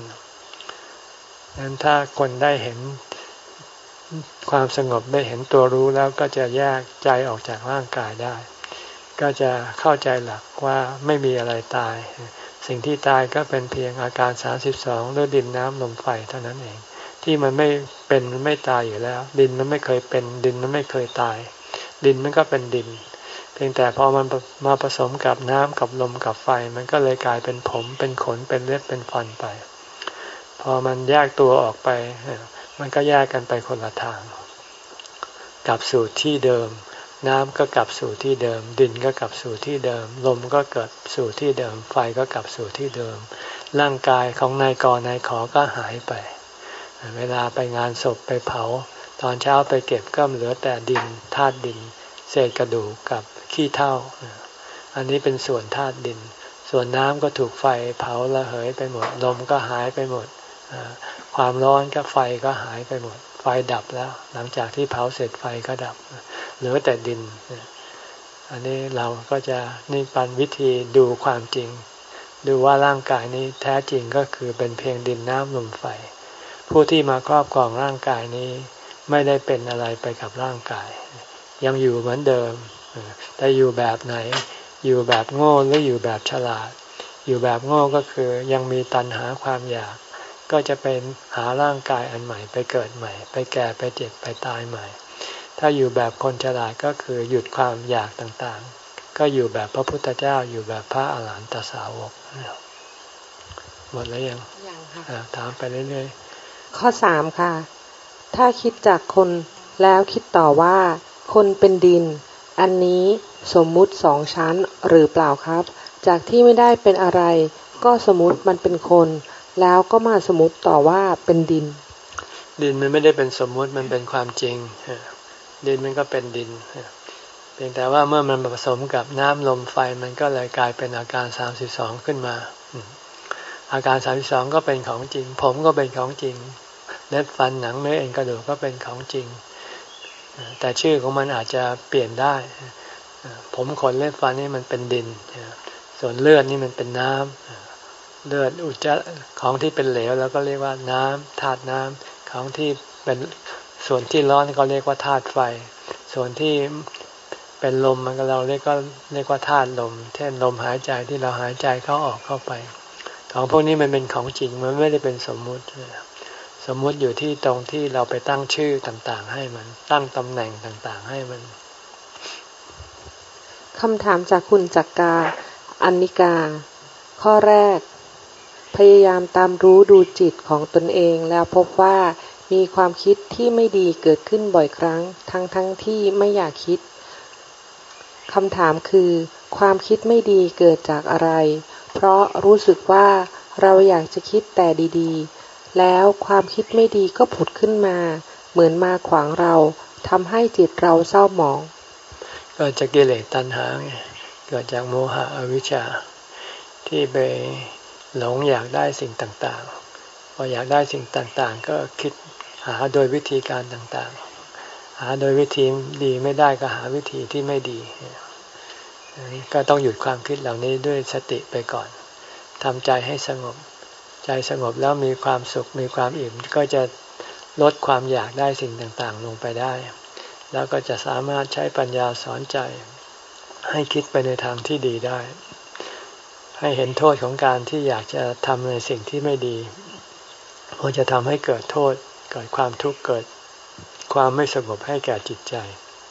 งั้นถ้าคนได้เห็นความสงบได้เห็นตัวรู้แล้วก็จะแยกใจออกจากร่างกายได้ก็จะเข้าใจหลักว่าไม่มีอะไรตายสิ่งที่ตายก็เป็นเพียงอาการสามสิบสองหรือดินน้ำลมไฟเท่านั้นเองที่มันไม่เป็นมันไม่ตายอยู่แล้วดินมันไม่เคยเป็นดินมันไม่เคยตายดินมันก็เป็นดินเพียงแต่พอมันมาผสมกับน้ำกับลมกับไฟมันก็เลยกลายเป็นผมเป็นขนเป็นเล็บเป็นฟันไปพอมันแยกตัวออกไปมันก็แยกกันไปคนละทางกลับสู่ที่เดิมน้ำก็กลับสู่ที่เดิมดินก็กลับสู่ที่เดิมลมก็เกิดสู่ที่เดิมไฟก็กลับสู่ที่เดิมร่างกายของนายกนายขอก็หายไปเวลาไปงานศพไปเผาตอนเช้าไปเก็บก็เหลือแต่ดินธาตุดินเศษกระดูกกับขี้เถ้าอันนี้เป็นส่วนธาตุดินส่วนน้ำก็ถูกไฟเผาระเหยไปหมดลมก็หายไปหมดความร้อนก็ไฟก็หายไปหมดไฟดับแล้วหลังจากที่เผาเสร็จไฟก็ดับเหลือแต่ดินอันนี้เราก็จะนี่เป็นวิธีดูความจริงดูว่าร่างกายนี้แท้จริงก็คือเป็นเพียงดินน้ำลมไฟผู้ที่มาครอบครองร่างกายนี้ไม่ได้เป็นอะไรไปกับร่างกายยังอยู่เหมือนเดิมแต่อยู่แบบไหนอยู่แบบโง่หรืออยู่แบบฉลาดอยู่แบบโง่ก็คือยังมีตัณหาความอยากก็จะเป็นหาร่างกายอันใหม่ไปเกิดใหม่ไปแก่ไปเจ็บไปตายใหม่ถ้าอยู่แบบคนฉลาดก็คือหยุดความอยากต่างๆก็อยู่แบบพระพุทธเจ้าอยู่แบบพระอาหารหันตสาวกหมดแล้วยังยังค่ะถามไปเรื่อยๆข้อสามค่ะถ้าคิดจากคนแล้วคิดต่อว่าคนเป็นดินอันนี้สมมุติสองชั้นหรือเปล่าครับจากที่ไม่ได้เป็นอะไรก็สมมุติมันเป็นคนแล้วก็มาสมมุติต่อว่าเป็นดินดินมันไม่ได้เป็นสมมุติมันเป็นความจริงดินมันก็เป็นดินเพียงแต่ว่าเมื่อมันผสมกับน้ำลมไฟมันก็เลยกลายเป็นอาการสามสิบสองขึ้นมาอาการสามสิบสองก็เป็นของจริงผมก็เป็นของจริงเล็บฟันหนังเนื้อเอ็นกระดูกก็เป็นของจริงแต่ชื่อของมันอาจจะเปลี่ยนได้ผมขนเล็บฟันนี่มันเป็นดินส่วนเลือดนี่มันเป็นน้ำเลือดอุจจาระของที่เป็นเหลวแล้วก็เรียกว่าน้ำธาตุน้ำของที่เป็นส่วนที่ร้อนก็เรียกว่าธาตุไฟส่วนที่เป็นลมมันก็เราเรียกก็เรียกว่าธาตุลมเช่นลมหายใจที่เราหายใจเข้าออกเข้าไปของพวกนี้มันเป็นของจริงมันไม่ได้เป็นสมมุติสมมุติอยู่ที่ตรงที่เราไปตั้งชื่อต่างๆให้มันตั้งตำแหน่งต่างๆให้มันคำถามจากคุณจักกาอันนิกาข้อแรกพยายามตามรู้ดูจิตของตนเองแล้วพบว่ามีความคิดที่ไม่ดีเกิดขึ้นบ่อยครั้งทั้งทั้งที่ไม่อยากคิดคำถามคือความคิดไม่ดีเกิดจากอะไรเพราะรู้สึกว่าเราอยากจะคิดแต่ดีๆแล้วความคิดไม่ดีก็ผุดขึ้นมาเหมือนมาขวางเราทำให้จิตเราเศร้าหมองเกิดจากกิเลสตัณหาไงเกิดจากโมหะอวิชชาที่ไปหลงอยากได้สิ่งต่างๆพออยากได้สิ่งต่างๆก็คิดหาโดยวิธีการต่างๆหาโดยวิธีดีไม่ได้ก็หาวิธีที่ไม่ดีก็ต้องหยุดความคิดเหล่านี้ด้วยสติไปก่อนทำใจให้สงบใจสงบแล้วมีความสุขมีความอิ่มก็จะลดความอยากได้สิ่งต่างๆลงไปได้แล้วก็จะสามารถใช้ปัญญาสอนใจให้คิดไปในทางที่ดีได้ให้เห็นโทษของการที่อยากจะทำในสิ่งที่ไม่ดีเพราะจะทำให้เกิดโทษเกิดความทุกข์เกิดความไม่สงบให้แก่จิตใจ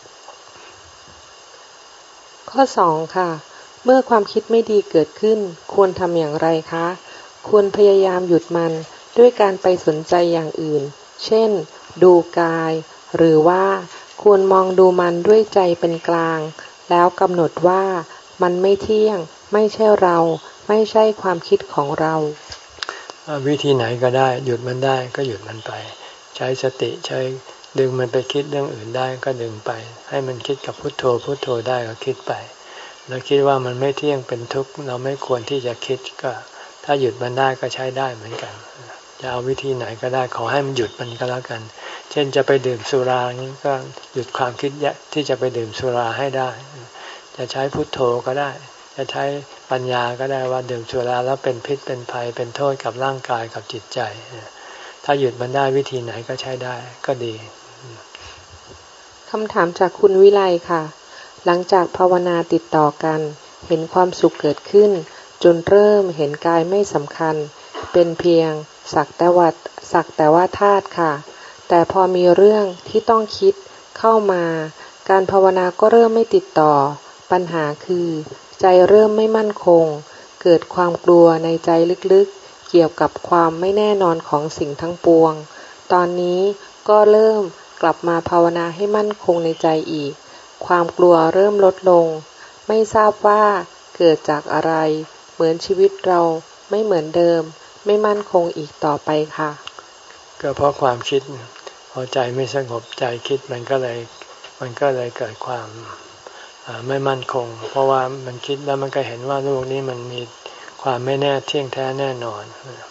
ข้อสองค่ะเมื่อความคิดไม่ดีเกิดขึ้นควรทำอย่างไรคะควรพยายามหยุดมันด้วยการไปสนใจอย่างอื่นเช่นดูกายหรือว่าควรมองดูมันด้วยใจเป็นกลางแล้วกำหนดว่ามันไม่เที่ยงไม่ใช่เราไม่ใช่ความคิดของเราวิธีไหนก็ได้หยุดมันได้ก็หยุดมันไปใช้สติใช้ดึงมันไปคิดเรื่องอื่นได้ก็ดึงไปให้มันคิดกับพุทโธพุทโธได้ก็คิดไปแล้วคิดว่ามันไม่เที่ยงเป็นทุกข์เราไม่ควรที่จะคิดก็ถ้าหยุดมันได้ก็ใช้ได้เหมือนกันจะเอาวิธีไหนก็ได้ขอให้มันหยุดมันก็แล้วกันเช่นจะไปดื่มสุรานี้ก็หยุดความคิดที่จะไปดื่มสุราให้ได้จะใช้พุทโธก็ได้จะใช้ปัญญาก็ได้ว่าดื่มสุราแล้วเป็นพิษเป็นภัยเป็นโทษกับร่างกายกับจิตใจถ้าหยุดมันได้วิธีไหนก็ใช้ได้ก็ดีคำถามจากคุณวิไลค่ะหลังจากภาวนาติดต่อกันเห็นความสุขเกิดขึ้นจนเริ่มเห็นกายไม่สำคัญเป็นเพียงสักแต่ว่าสักแต่ว่าธาตุค่ะแต่พอมีเรื่องที่ต้องคิดเข้ามาการภาวนาก็เริ่มไม่ติดต่อปัญหาคือใจเริ่มไม่มั่นคงเกิดความกลัวในใจลึกๆเกี่ยวกับความไม่แน่นอนของสิ่งทั้งปวงตอนนี้ก็เริ่มกลับมาภาวนาให้มั่นคงในใจอีกความกลัวเริ่มลดลงไม่ทราบว่าเกิดจากอะไรเหมือนชีวิตเราไม่เหมือนเดิมไม่มั่นคงอีกต่อไปค่ะก็เพราะความคิดพอใจไม่สงบใจคิดมันก็เลยมันก็เลยเกิดความไม่มั่นคงเพราะว่ามันคิดแล้วมันก็เห็นว่าโลกนี้มันมีความไม่แน่เที่ยงแท้แน่นอน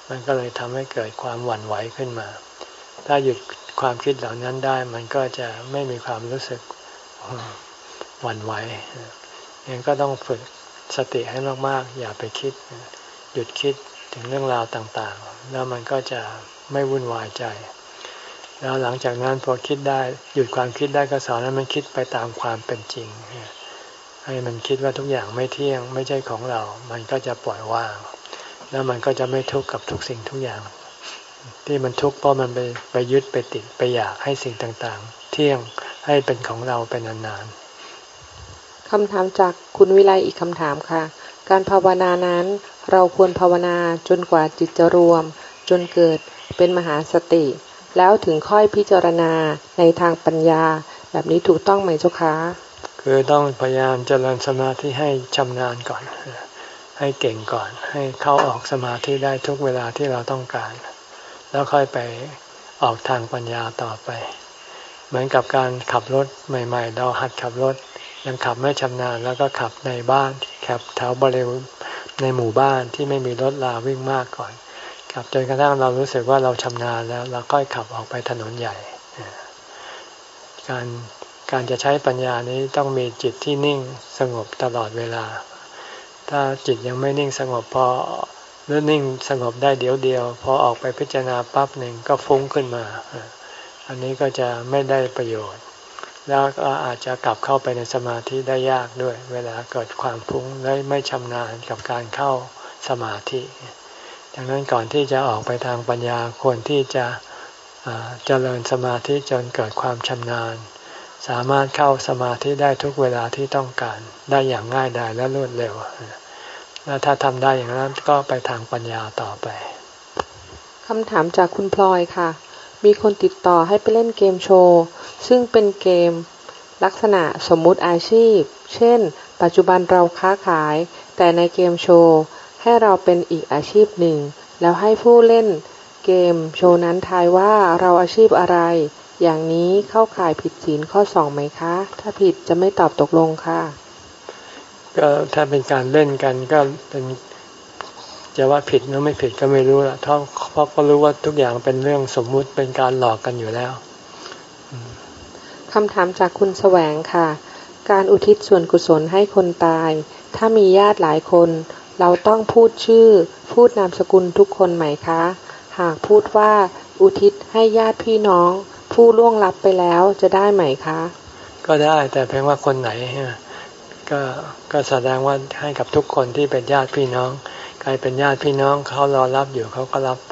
มันก็เลยทำให้เกิดความหวั่นไหวขึ้นมาถ้าหยุดความคิดเหล่านั้นได้มันก็จะไม่มีความรู้สึกหวั่นไหวยังก็ต้องฝึกสติให้มากๆอย่าไปคิดหยุดคิดถึงเรื่องราวต่างๆแล้วมันก็จะไม่วุ่นวายใจแล้วหลังจากนั้นพอคิดได้หยุดความคิดได้ก็สอนให้มันคิดไปตามความเป็นจริงให้มันคิดว่าทุกอย่างไม่เที่ยงไม่ใช่ของเรามันก็จะปล่อยวางแล้วมันก็จะไม่ทุกข์กับทุกสิ่งทุกอย่างที่มันทุกข์เพราะมันไปไปยึดไปติดไปอยากให้สิ่งต่างๆเที่ยงให้เป็นของเราเป็นนานๆคำถามจากคุณวิไลอีกคำถามค่ะการภาวนานั้นเราควรภาวนาจนกว่าจิตจะรวมจนเกิดเป็นมหาสติแล้วถึงค่อยพิจารณาในทางปัญญาแบบนี้ถูกต้องไหมเจ้าคะคือต้องพยายามเจริญสมาธิให้ชำนาญก่อนให้เก่งก่อนให้เข้าออกสมาธิได้ทุกเวลาที่เราต้องการแล้วค่อยไปออกทางปัญญาต่อไปเหมือนกับการขับรถใหม่ๆเราหัดขับรถยังขับไม่ชำนาญแล้วก็ขับในบ้านขับแถวบริเวณในหมู่บ้านที่ไม่มีรถราวิ่งมากก่อนขับจนกระทั่งเรารู้สึกว่าเราชำนาญแล้วเราก็ขับออกไปถนนใหญ่การการจะใช้ปัญญานี้ต้องมีจิตที่นิ่งสงบตลอดเวลาถ้าจิตยังไม่นิ่งสงบพอหรือนิ่งสงบได้เดี๋ยวเดียวพอออกไปพิจารณาปั๊บหนึ่งก็ฟุ้งขึ้นมาอันนี้ก็จะไม่ได้ประโยชน์แล้วก็อาจจะกลับเข้าไปในสมาธิได้ยากด้วยเวลาเกิดความฟุ้งและไม่ชำนาญกับการเข้าสมาธิดังนั้นก่อนที่จะออกไปทางปัญญาควรที่จะเจริญสมาธิจนเกิดความชำนาญสามารถเข้าสมาธิได้ทุกเวลาที่ต้องการได้อย่างง่ายดายและรวดเร็วแล้วถ้าทำได้อย่างนั้นก็ไปทางปัญญาต่อไปคำถามจากคุณพลอยค่ะมีคนติดต่อให้ไปเล่นเกมโชว์ซึ่งเป็นเกมลักษณะสมมุติอาชีพเช่นปัจจุบันเราค้าขายแต่ในเกมโชว์ให้เราเป็นอีกอาชีพหนึ่งแล้วให้ผู้เล่นเกมโชว์นั้นทายว่าเราอาชีพอะไรอย่างนี้เข้าข่ายผิดศีลข้อสองไหมคะถ้าผิดจะไม่ตอบตกลงค่ะก็ถ้าเป็นการเล่นกันก็เป็นจะว่าผิดหรือไม่ผิดก็ไม่รู้ละเพราะเพราะก็รู้ว่าทุกอย่างเป็นเรื่องสมมุติเป็นการหลอกกันอยู่แล้วคำถามจากคุณแสวงค่ะการอุทิศส่วนกุศลให้คนตายถ้ามีญาติหลายคนเราต้องพูดชื่อพูดนามสกุลทุกคนไหมคะหากพูดว่าอุทิศให้ญาติพี่น้องผู้ล่วงลับไปแล้วจะได้ไหมคะก็ได้แต่เพียงว่าคนไหนก็ก็แสดงว่าให้กับทุกคนที่เป็นญาติพี่น้องใครเป็นญาติพี่น้องเขารอรับอยู่เขาก็รับไป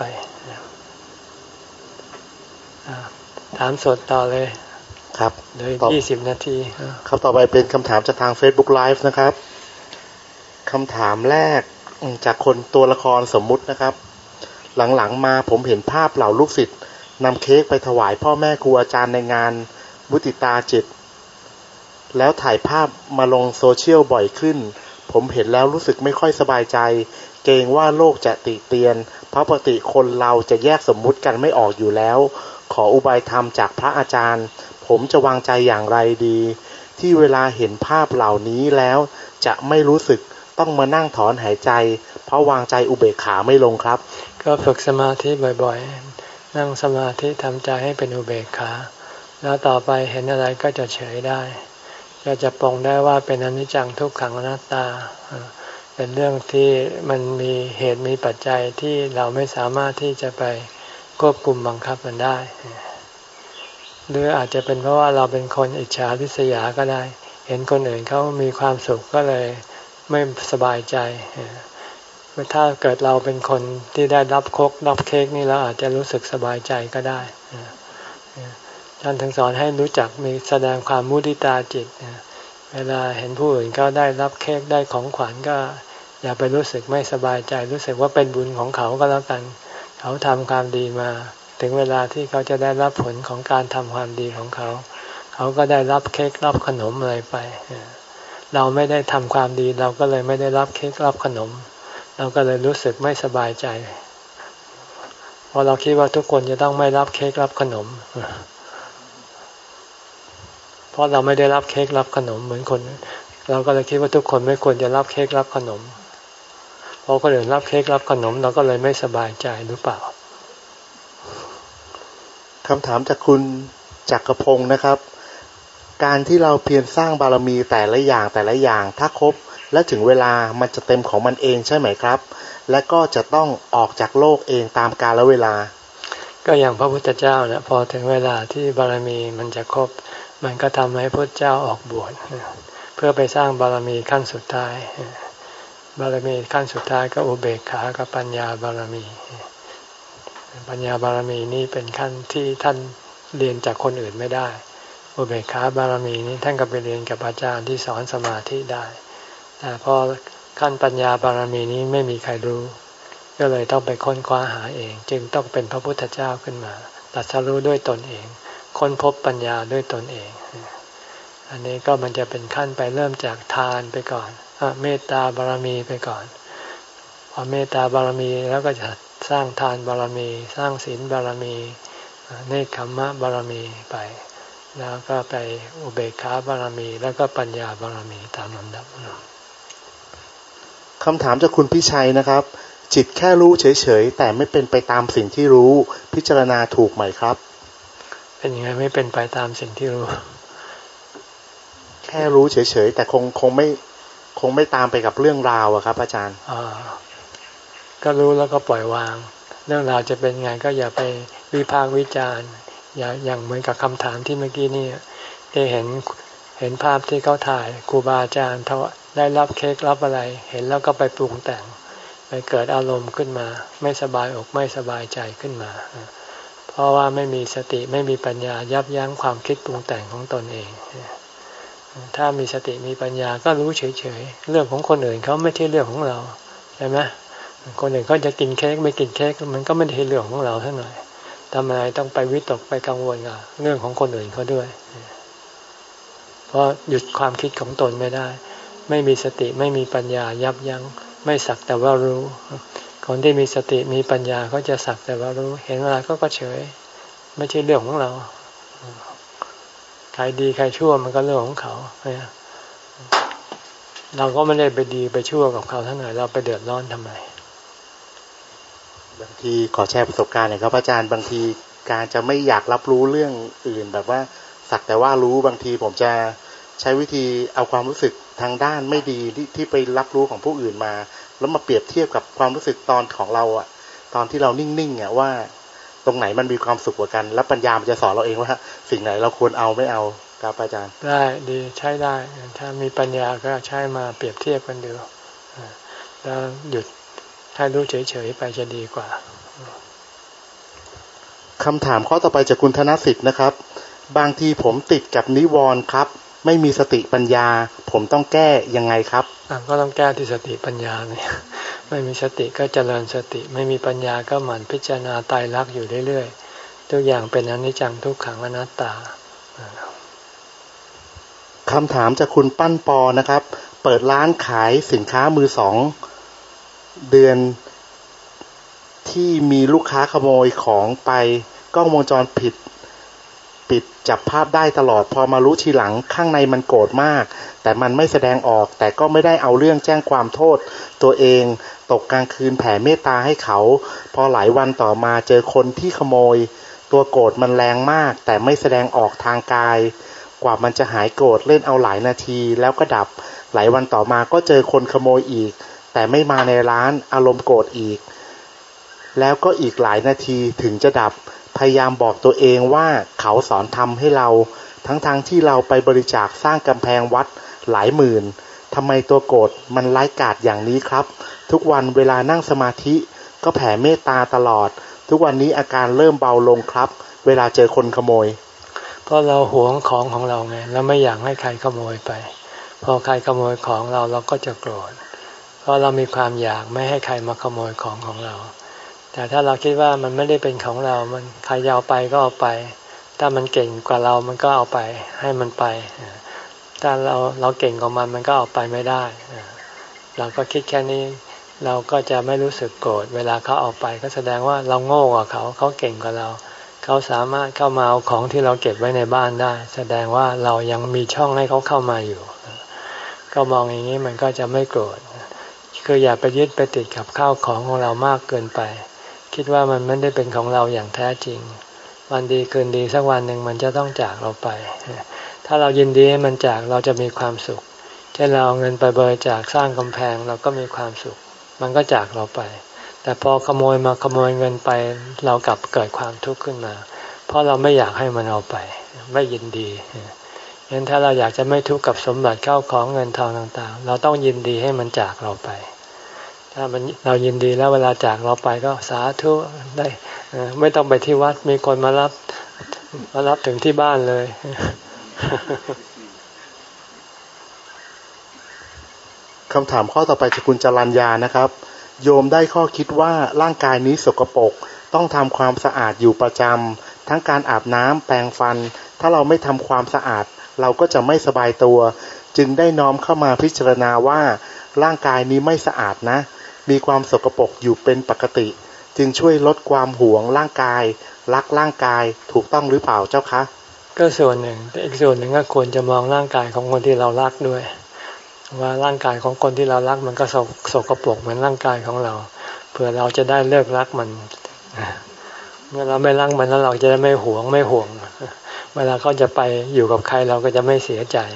ถามสดต่อเลยครับเดี๋ยวยี่สิบนาทีครับต่อไปเป็นคำถามจากทาง Facebook Live นะครับคำถามแรกจากคนตัวละครสมมุตินะครับหลังๆมาผมเห็นภาพเหล่าลูกศิษย์นำเค้กไปถวายพ่อแม่ครูอาจารย์ในงานมุติตาจิตแล้วถ่ายภาพมาลงโซเชียลบ่อยขึ้นผมเห็นแล้วรู้สึกไม่ค่อยสบายใจเกรงว่าโลกจะติเตียนเพราะปกติคนเราจะแยกสมมุติกันไม่ออกอยู่แล้วขออุบายธรรมจากพระอาจารย์ผมจะวางใจอย่างไรดีที่เวลาเห็นภาพเหล่านี้แล้วจะไม่รู้สึกต้องมานั่งถอนหายใจเพราะวางใจอุเบกขาไม่ลงครับก็ฝึกสมาธิบ่อยๆนั่งสมาธิทำใจให้เป็นอุเบกขาแล้วต่อไปเห็นอะไรก็จะเฉยได้ก็จะปลงได้ว่าเป็นอนิจจังทุกขังอนัตตาเป็นเรื่องที่มันมีเหตุมีปัจจัยที่เราไม่สามารถที่จะไปควบคุมบังคับมันได้หรืออาจจะเป็นเพราะว่าเราเป็นคนอิจฉาริษยาก็ได้เห็นคนอื่นเขามีความสุขก็เลยไม่สบายใจถ้าเกิดเราเป็นคนที่ได้รับโค้กรับเค้กนี่เราอาจจะรู้สึกสบายใจก็ได้ท่านถึงสอนให้รู้จักมีแสดงความมุทิตาจิตเวลาเห็นผู้อื่นเขาได้รับเค้กได้ของขวัญก็อย่าไปรู้สึกไม่สบายใจรู้สึกว่าเป็นบุญของเขาก็แล้วกันเขาทำความดีมาถึงเวลาที่เขาจะได้รับผลของการทำความดีของเขาเขาก็ได้รับเค้กรับขนมอะไรไปเราไม่ได้ทำความดีเราก็เลยไม่ได้รับเค้กรับขนมเราก็เลยรู้สึกไม่สบายใจเพราะเราคิดว่าทุกคนจะต้องไม่รับเค้กรับขนมเพราะเราไม่ได้รับเค้กรับขนมเหมือนคนเราก็เลยคิดว่าทุกคนไม่ควรจะรับเค้กรับขนมพพอคนอื่นรับเค้กรับขนมเราก็เลยไม่สบายใจหรือเปล่าคำถามจากคุณจักรพงศ์นะครับการที่เราเพียรสร้างบารมีแต่ละอย่างแต่ละอย่างถ้าครบและถึงเวลามันจะเต็มของมันเองใช่ไหมครับและก็จะต้องออกจากโลกเองตามกาลเวลาก็อย่างพระพุทธเจ้านะพอถึงเวลาที่บารมีมันจะครบมันก็ทำให้พระเจ้าออกบวชเพื่อไปสร้างบารมีขั้นสุดท้ายบารมีขั้นสุดท้ายก็อุเบกขากับปัญญาบารมีปัญญาบารมีนี้เป็นขั้นที่ท่านเรียนจากคนอื่นไม่ได้อุเบกขาบารมีนี้ท่านก็ไปเรียนกับอาจารย์ที่สอนสมาธิได้แต่พอขั้นปัญญาบารมีนี้ไม่มีใครรู้ก็เลยต้องไปค้นคว้าหาเองจึงต้องเป็นพระพุทธเจ้าขึ้นมาตรัสรู้ด้วยตนเองค้นพบปัญญาด้วยตนเองอันนี้ก็มันจะเป็นขั้นไปเริ่มจากทานไปก่อนเมตตาบารมีไปก่อนพอเมตตาบารมีแล้วก็จะสร้างทานบารมีสร้างศีลบารมีเนคขมมะบารมีไปแล้วก็ไปอุเบกขาบารมีแล้วก็ปัญญาบารมีตามลำดับคำถามจากคุณพิชัยนะครับจิตแค่รู้เฉยๆแต่ไม่เป็นไปตามสิ่งที่รู้พิจารณาถูกไหมครับเป็นยังไงไม่เป็นไปตามสิ่งที่รู้แค่รู้เฉยๆแต่คงคงไม่คงไม่ตามไปกับเรื่องราวอะครับอาจารย์อ่าก็รู้แล้วก็ปล่อยวางเรื่องราวจะเป็นไงก็อย่าไปวิพากษ์วิจารณ์อย่าอย่างเหมือนกับคำถามที่เมื่อกี้นี่ที่เห็นเห็นภาพที่เขาถ่ายครูบาอาจารย์ได้รับเค้กรับอะไรเห็นแล้วก็ไปปรุงแต่งไปเกิดอารมณ์ขึ้นมาไม่สบายอกไม่สบายใจขึ้นมาเพราะว่าไม่มีสติไม่มีปัญญายับยั้งความคิดปรุงแต่งของตนเองถ้ามีสติมีปัญญาก็รู้เฉยๆเรื่องของคนอื่นเขาไม่ใช่เรื่องของเราใช่ไหมคนอื่นเขาจะกินเค้กไม่กินเค้กมันก็ไม่ใช่เรื่องของเราเท่าไหร่ทำไมต้องไปวิตกไปกังวลกับเรื่องของคนอื่นเขาด้วยเพราะหยุดความคิดของตนไม่ได้ไม่มีสติไม่มีปัญญายับยั้งไม่สักแต่ว่ารู้คนที่มีสติมีปัญญาเขาจะสักแต่ว่ารู้เห็นเวลาก็ก็เฉยไม่ใช่เรื่องของเราใครดีใครชั่วมันก็เรื่องของเขาเราก็ไม่ได้ไปดีไปชั่วกับเขาเท่าไหร่เราไปเดือดร้อนทำไมบางทีขอแชร์ประสบการณ์หน่อยครับอาจารย์บางทีการจะไม่อยากรับรู้เรื่องอื่นแบบว่าสักแต่ว่ารู้บางทีผมจะใช้วิธีเอาความรู้สึกทางด้านไม่ดีที่ที่ไปรับรู้ของผู้อื่นมาแล้วมาเปรียบเทียบกับความรู้สึกตอนของเราอ่ะตอนที่เรานิ่งๆอ่ะว่าตรงไหนมันมีความสุขกว่ากันแล้วปัญญามันจะสอนเราเองว่าสิ่งไหนเราควรเอาไม่เอาครับอาจารย์ได้ดีใช้ได้ถ้ามีปัญญาก็ใช้มาเปรียบเทียบกันดูแล้วหยุดให้รู้เฉยๆไปจะดีกว่าคำถามข้อต่อไปจากคุณธนสิทธิ์นะครับบางทีผมติดกับนิวรณ์ครับไม่มีสติปัญญาผมต้องแก้ยังไงครับก็ต้องแก้ที่สติปัญญาเนี่ยไม่มีสติก็เจริญสติไม่มีปัญญาก็หมั่นพิจารณาไตรลักษณ์อยู่เรื่อยๆทุกอย่างเป็นอนิจจังทุกขังอนัตตาคำถามจากคุณปั้นปอนะครับเปิดร้านขายสินค้ามือสองเดือนที่มีลูกค้าขโมยของไปกล้องวงจรปิดปิดจับภาพได้ตลอดพอมารู้ทีหลังข้างในมันโกรธมากแต่มันไม่แสดงออกแต่ก็ไม่ได้เอาเรื่องแจ้งความโทษตัวเองตกกลางคืนแผ่เมตตาให้เขาพอหลายวันต่อมาเจอคนที่ขโมยตัวโกรธมันแรงมากแต่ไม่แสดงออกทางกายกว่ามันจะหายโกรธเล่นเอาหลายนาทีแล้วก็ดับหลายวันต่อมาก็เจอคนขโมยอีกแต่ไม่มาในร้านอารมณ์โกรธอีกแล้วก็อีกหลายนาทีถึงจะดับพยายามบอกตัวเองว่าเขาสอนทำให้เราทั้งๆ ท, ที่เราไปบริจาคสร้างกำแพงวัดหลายหมื่นทำไมตัวโกรธมันร้ายกาจอย่างนี้ครับทุกวันเวลานั่งสมาธิก็แผ่เมตตาตลอดทุกวันนี้อาการเริ่มเบาลงครับเวลาเจอคนขโมยเพราะเราหวงของของเราไงแล้วไม่อยากให้ใครขโมยไปพอใครขโมยของเราเราก็จะโกรธเพราะเรามีความอยากไม่ให้ใครมาขโมยของของเราแต่ถ้าเราคิดว่ามันไม่ได้เป็นของเรามันใครจะเอาไปก็เอาไปถ้ามันเก่งกว่าเรามันก็เอาไปให้มันไปถ้าเราเราเก่งกว่ามันมันก็เอาไปไม่ได้เราก็คิดแค่นี้เราก็จะไม่รู้สึกโกรธเวลาเขาเอาไปก็แสดงว่าเราโง่กว่าเขาเขาเก่งกว่าเราเขาสามารถเข้ามาเอาของที่เราเก็บไว้ในบ้านได้แสดงว่าเรายังมีช่องให้เขาเข้ามาอยู่ก็มองอย่างนี้มันก็จะไม่โกรธคืออย่าไปยึดไปติดกับข้าวของของเรามากเกินไปคิดว่ามันไม่ได้เป็นของเราอย่างแท้จริงวันดีคืนดีสักวันหนึ่งมันจะต้องจากเราไปถ้าเรายินดีให้มันจากเราจะมีความสุขเช่นเราเอาเงินไปบริจาคสร้างกำแพงเราก็มีความสุขมันก็จากเราไปแต่พอขโมยมาขโมยเงินไปเรากลับเกิดความทุกข์ขึ้นมาเพราะเราไม่อยากให้มันเอาไปไม่ยินดีงั้นถ้าเราอยากจะไม่ทุกข์กับสมบัติเข้าของเงินทองต่างๆเราต้องยินดีให้มันจากเราไปถ้ามันเรายินดีแล้วเวลาจากเราไปก็สาธุได้ไม่ต้องไปที่วัดมีคนมารับมารับถึงที่บ้านเลยคำถามข้อต่อไปจากคุณจรัญญานะครับโยมได้ข้อคิดว่าร่างกายนี้สกปรกต้องทำความสะอาดอยู่ประจำทั้งการอาบน้ำแปรงฟันถ้าเราไม่ทำความสะอาดเราก็จะไม่สบายตัวจึงได้น้อมเข้ามาพิจารณาว่าร่างกายนี้ไม่สะอาดนะมีความสกปรกอยู่เป็นปกติจึงช่วยลดความหวงร่างกายรักร่างกายถูกต้องหรือเปล่าเจ้าคะก็ส่วนหนึ่งแต่อีกส่วนหนึ่งก็ควรจะมองร่างกายของคนที่เรารักด้วยว่าร่างกายของคนที่เรารักมันก็สกปรกเหมือนร่างกายของเราเพื่อเราจะได้เลิกรักมันเมื่อเราไม่รักมันแล้วเราจะได้ไม่หวงไม่ห่วงเวลาเขาจะไปอยู่กับใครเราก็จะไม่เสียใจ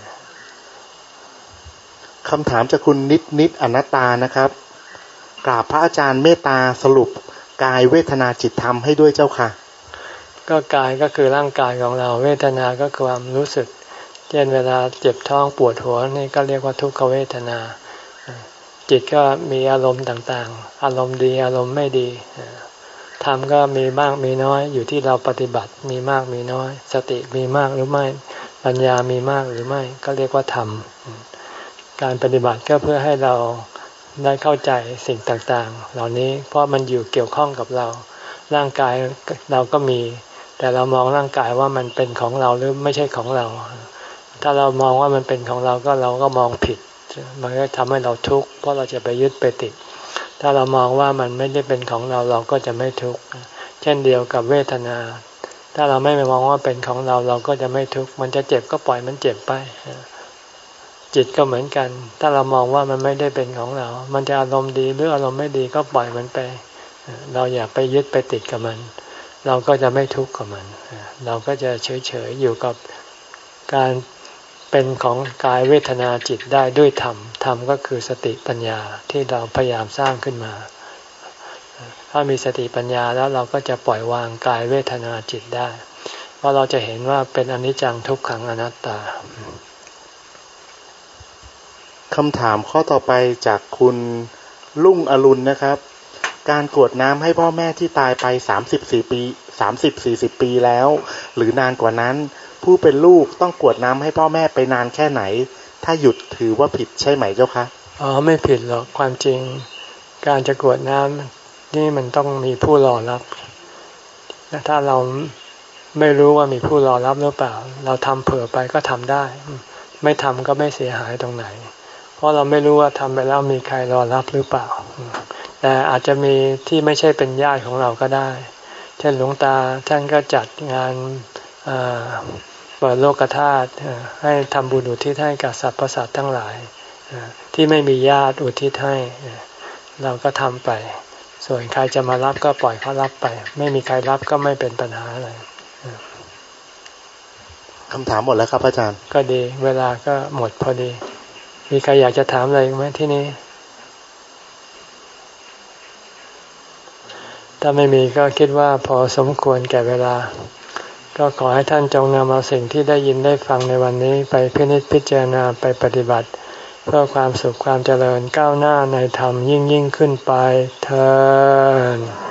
คำถามจากคุณนิดนิดอนัตตานะครับกราบพระอาจารย์เมตตาสรุปกายเวทนาจิตธรรมให้ด้วยเจ้าค่ะก็กายก็คือร่างกายของเราเวทนาก็คือความรู้สึกเช่นเวลาเจ็บท้องปวดหัวนี่ก็เรียกว่าทุกขเวทนาจิตก็มีอารมณ์ต่างๆอารมณ์ดีอารมณ์ไม่ดีธรรมก็มีมากมีน้อยอยู่ที่เราปฏิบัติมีมากมีน้อยสติมีมากหรือไม่ปัญญามีมากหรือไม่ก็เรียกว่าธรรมการปฏิบัติก็เพื่อให้เราได้เข้าใจสิ่งต่างๆเหล่านี้เพราะมันอยู่เกี่ยวข้องกับเราร่างกายเราก็มีแต่เรามองร่างกายว่ามันเป็นของเราหรือไม่ใช่ของเราถ้าเรามองว่ามันเป็นของเราก็เราก็มองผิดมันก็ทำให้เราทุกข์เพราะเราจะไปยึดไปติดถ้าเรามองว่ามันไม่ได้เป็นของเราเราก็จะไม่ทุกข์เช่นเดียวกับเวทนาถ้าเราไม่มองว่าเป็นของเราเราก็จะไม่ทุกข์มันจะเจ็บก็ปล่อยมันเจ็บไปจิตก็เหมือนกันถ้าเรามองว่ามันไม่ได้เป็นของเรามันจะอารมณ์ดีหรืออารมณ์ไม่ดีก็ปล่อยมันไปเราอย่าไปยึดไปติดกับมันเราก็จะไม่ทุกข์กับมันเราก็จะเฉยๆอยู่กับการเป็นของกายเวทนาจิตได้ด้วยธรรมธรรมก็คือสติปัญญาที่เราพยายามสร้างขึ้นมาถ้ามีสติปัญญาแล้วเราก็จะปล่อยวางกายเวทนาจิตได้เพราะเราจะเห็นว่าเป็นอนิจจังทุกขังอนัตตาคำถามข้อต่อไปจากคุณลุ่งอรุณนะครับการกรวดน้ำให้พ่อแม่ที่ตายไปสามสิบสี่ปีสามสิบสี่สิบปีแล้วหรือนานกว่านั้นผู้เป็นลูกต้องกรวดน้ำให้พ่อแม่ไปนานแค่ไหนถ้าหยุดถือว่าผิดใช่ไหมเจ้าคะอ๋อไม่ผิดหรอกความจริงการจะกรวดน้ำนี่มันต้องมีผู้รอรับถ้าเราไม่รู้ว่ามีผู้รอรับหรือเปล่าเราทำเผื่อไปก็ทำได้ไม่ทำก็ไม่เสียหายตรงไหนเพราะเราไม่รู้ว่าทำไปแล้วมีใครรอรับหรือเปล่าแต่อาจจะมีที่ไม่ใช่เป็นญาติของเราก็ได้เช่นหลวงตาท่านก็จัดงานเปิดโลกธาตุให้ทำบุญอุทิศให้กับสรรพสัตว์ทั้งหลายที่ไม่มีญาติอุทิศให้เราก็ทำไปส่วนใครจะมารับก็ปล่อยเขารับไปไม่มีใครรับก็ไม่เป็นปัญหาอะไรคำถามหมดแล้วครับอาจารย์ก็ดีเวลาก็หมดพอดีมีใครอยากจะถามอะไรไหมที่นี้ถ้าไม่มีก็คิดว่าพอสมควรแก่เวลาก็ขอให้ท่านจงนำเอาสิ่งที่ได้ยินได้ฟังในวันนี้ไปพินิจพิจารณาไปปฏิบัติเพื่อความสุขความเจริญก้าวหน้าในธรรมยิ่งยิ่งขึ้นไปเทอญ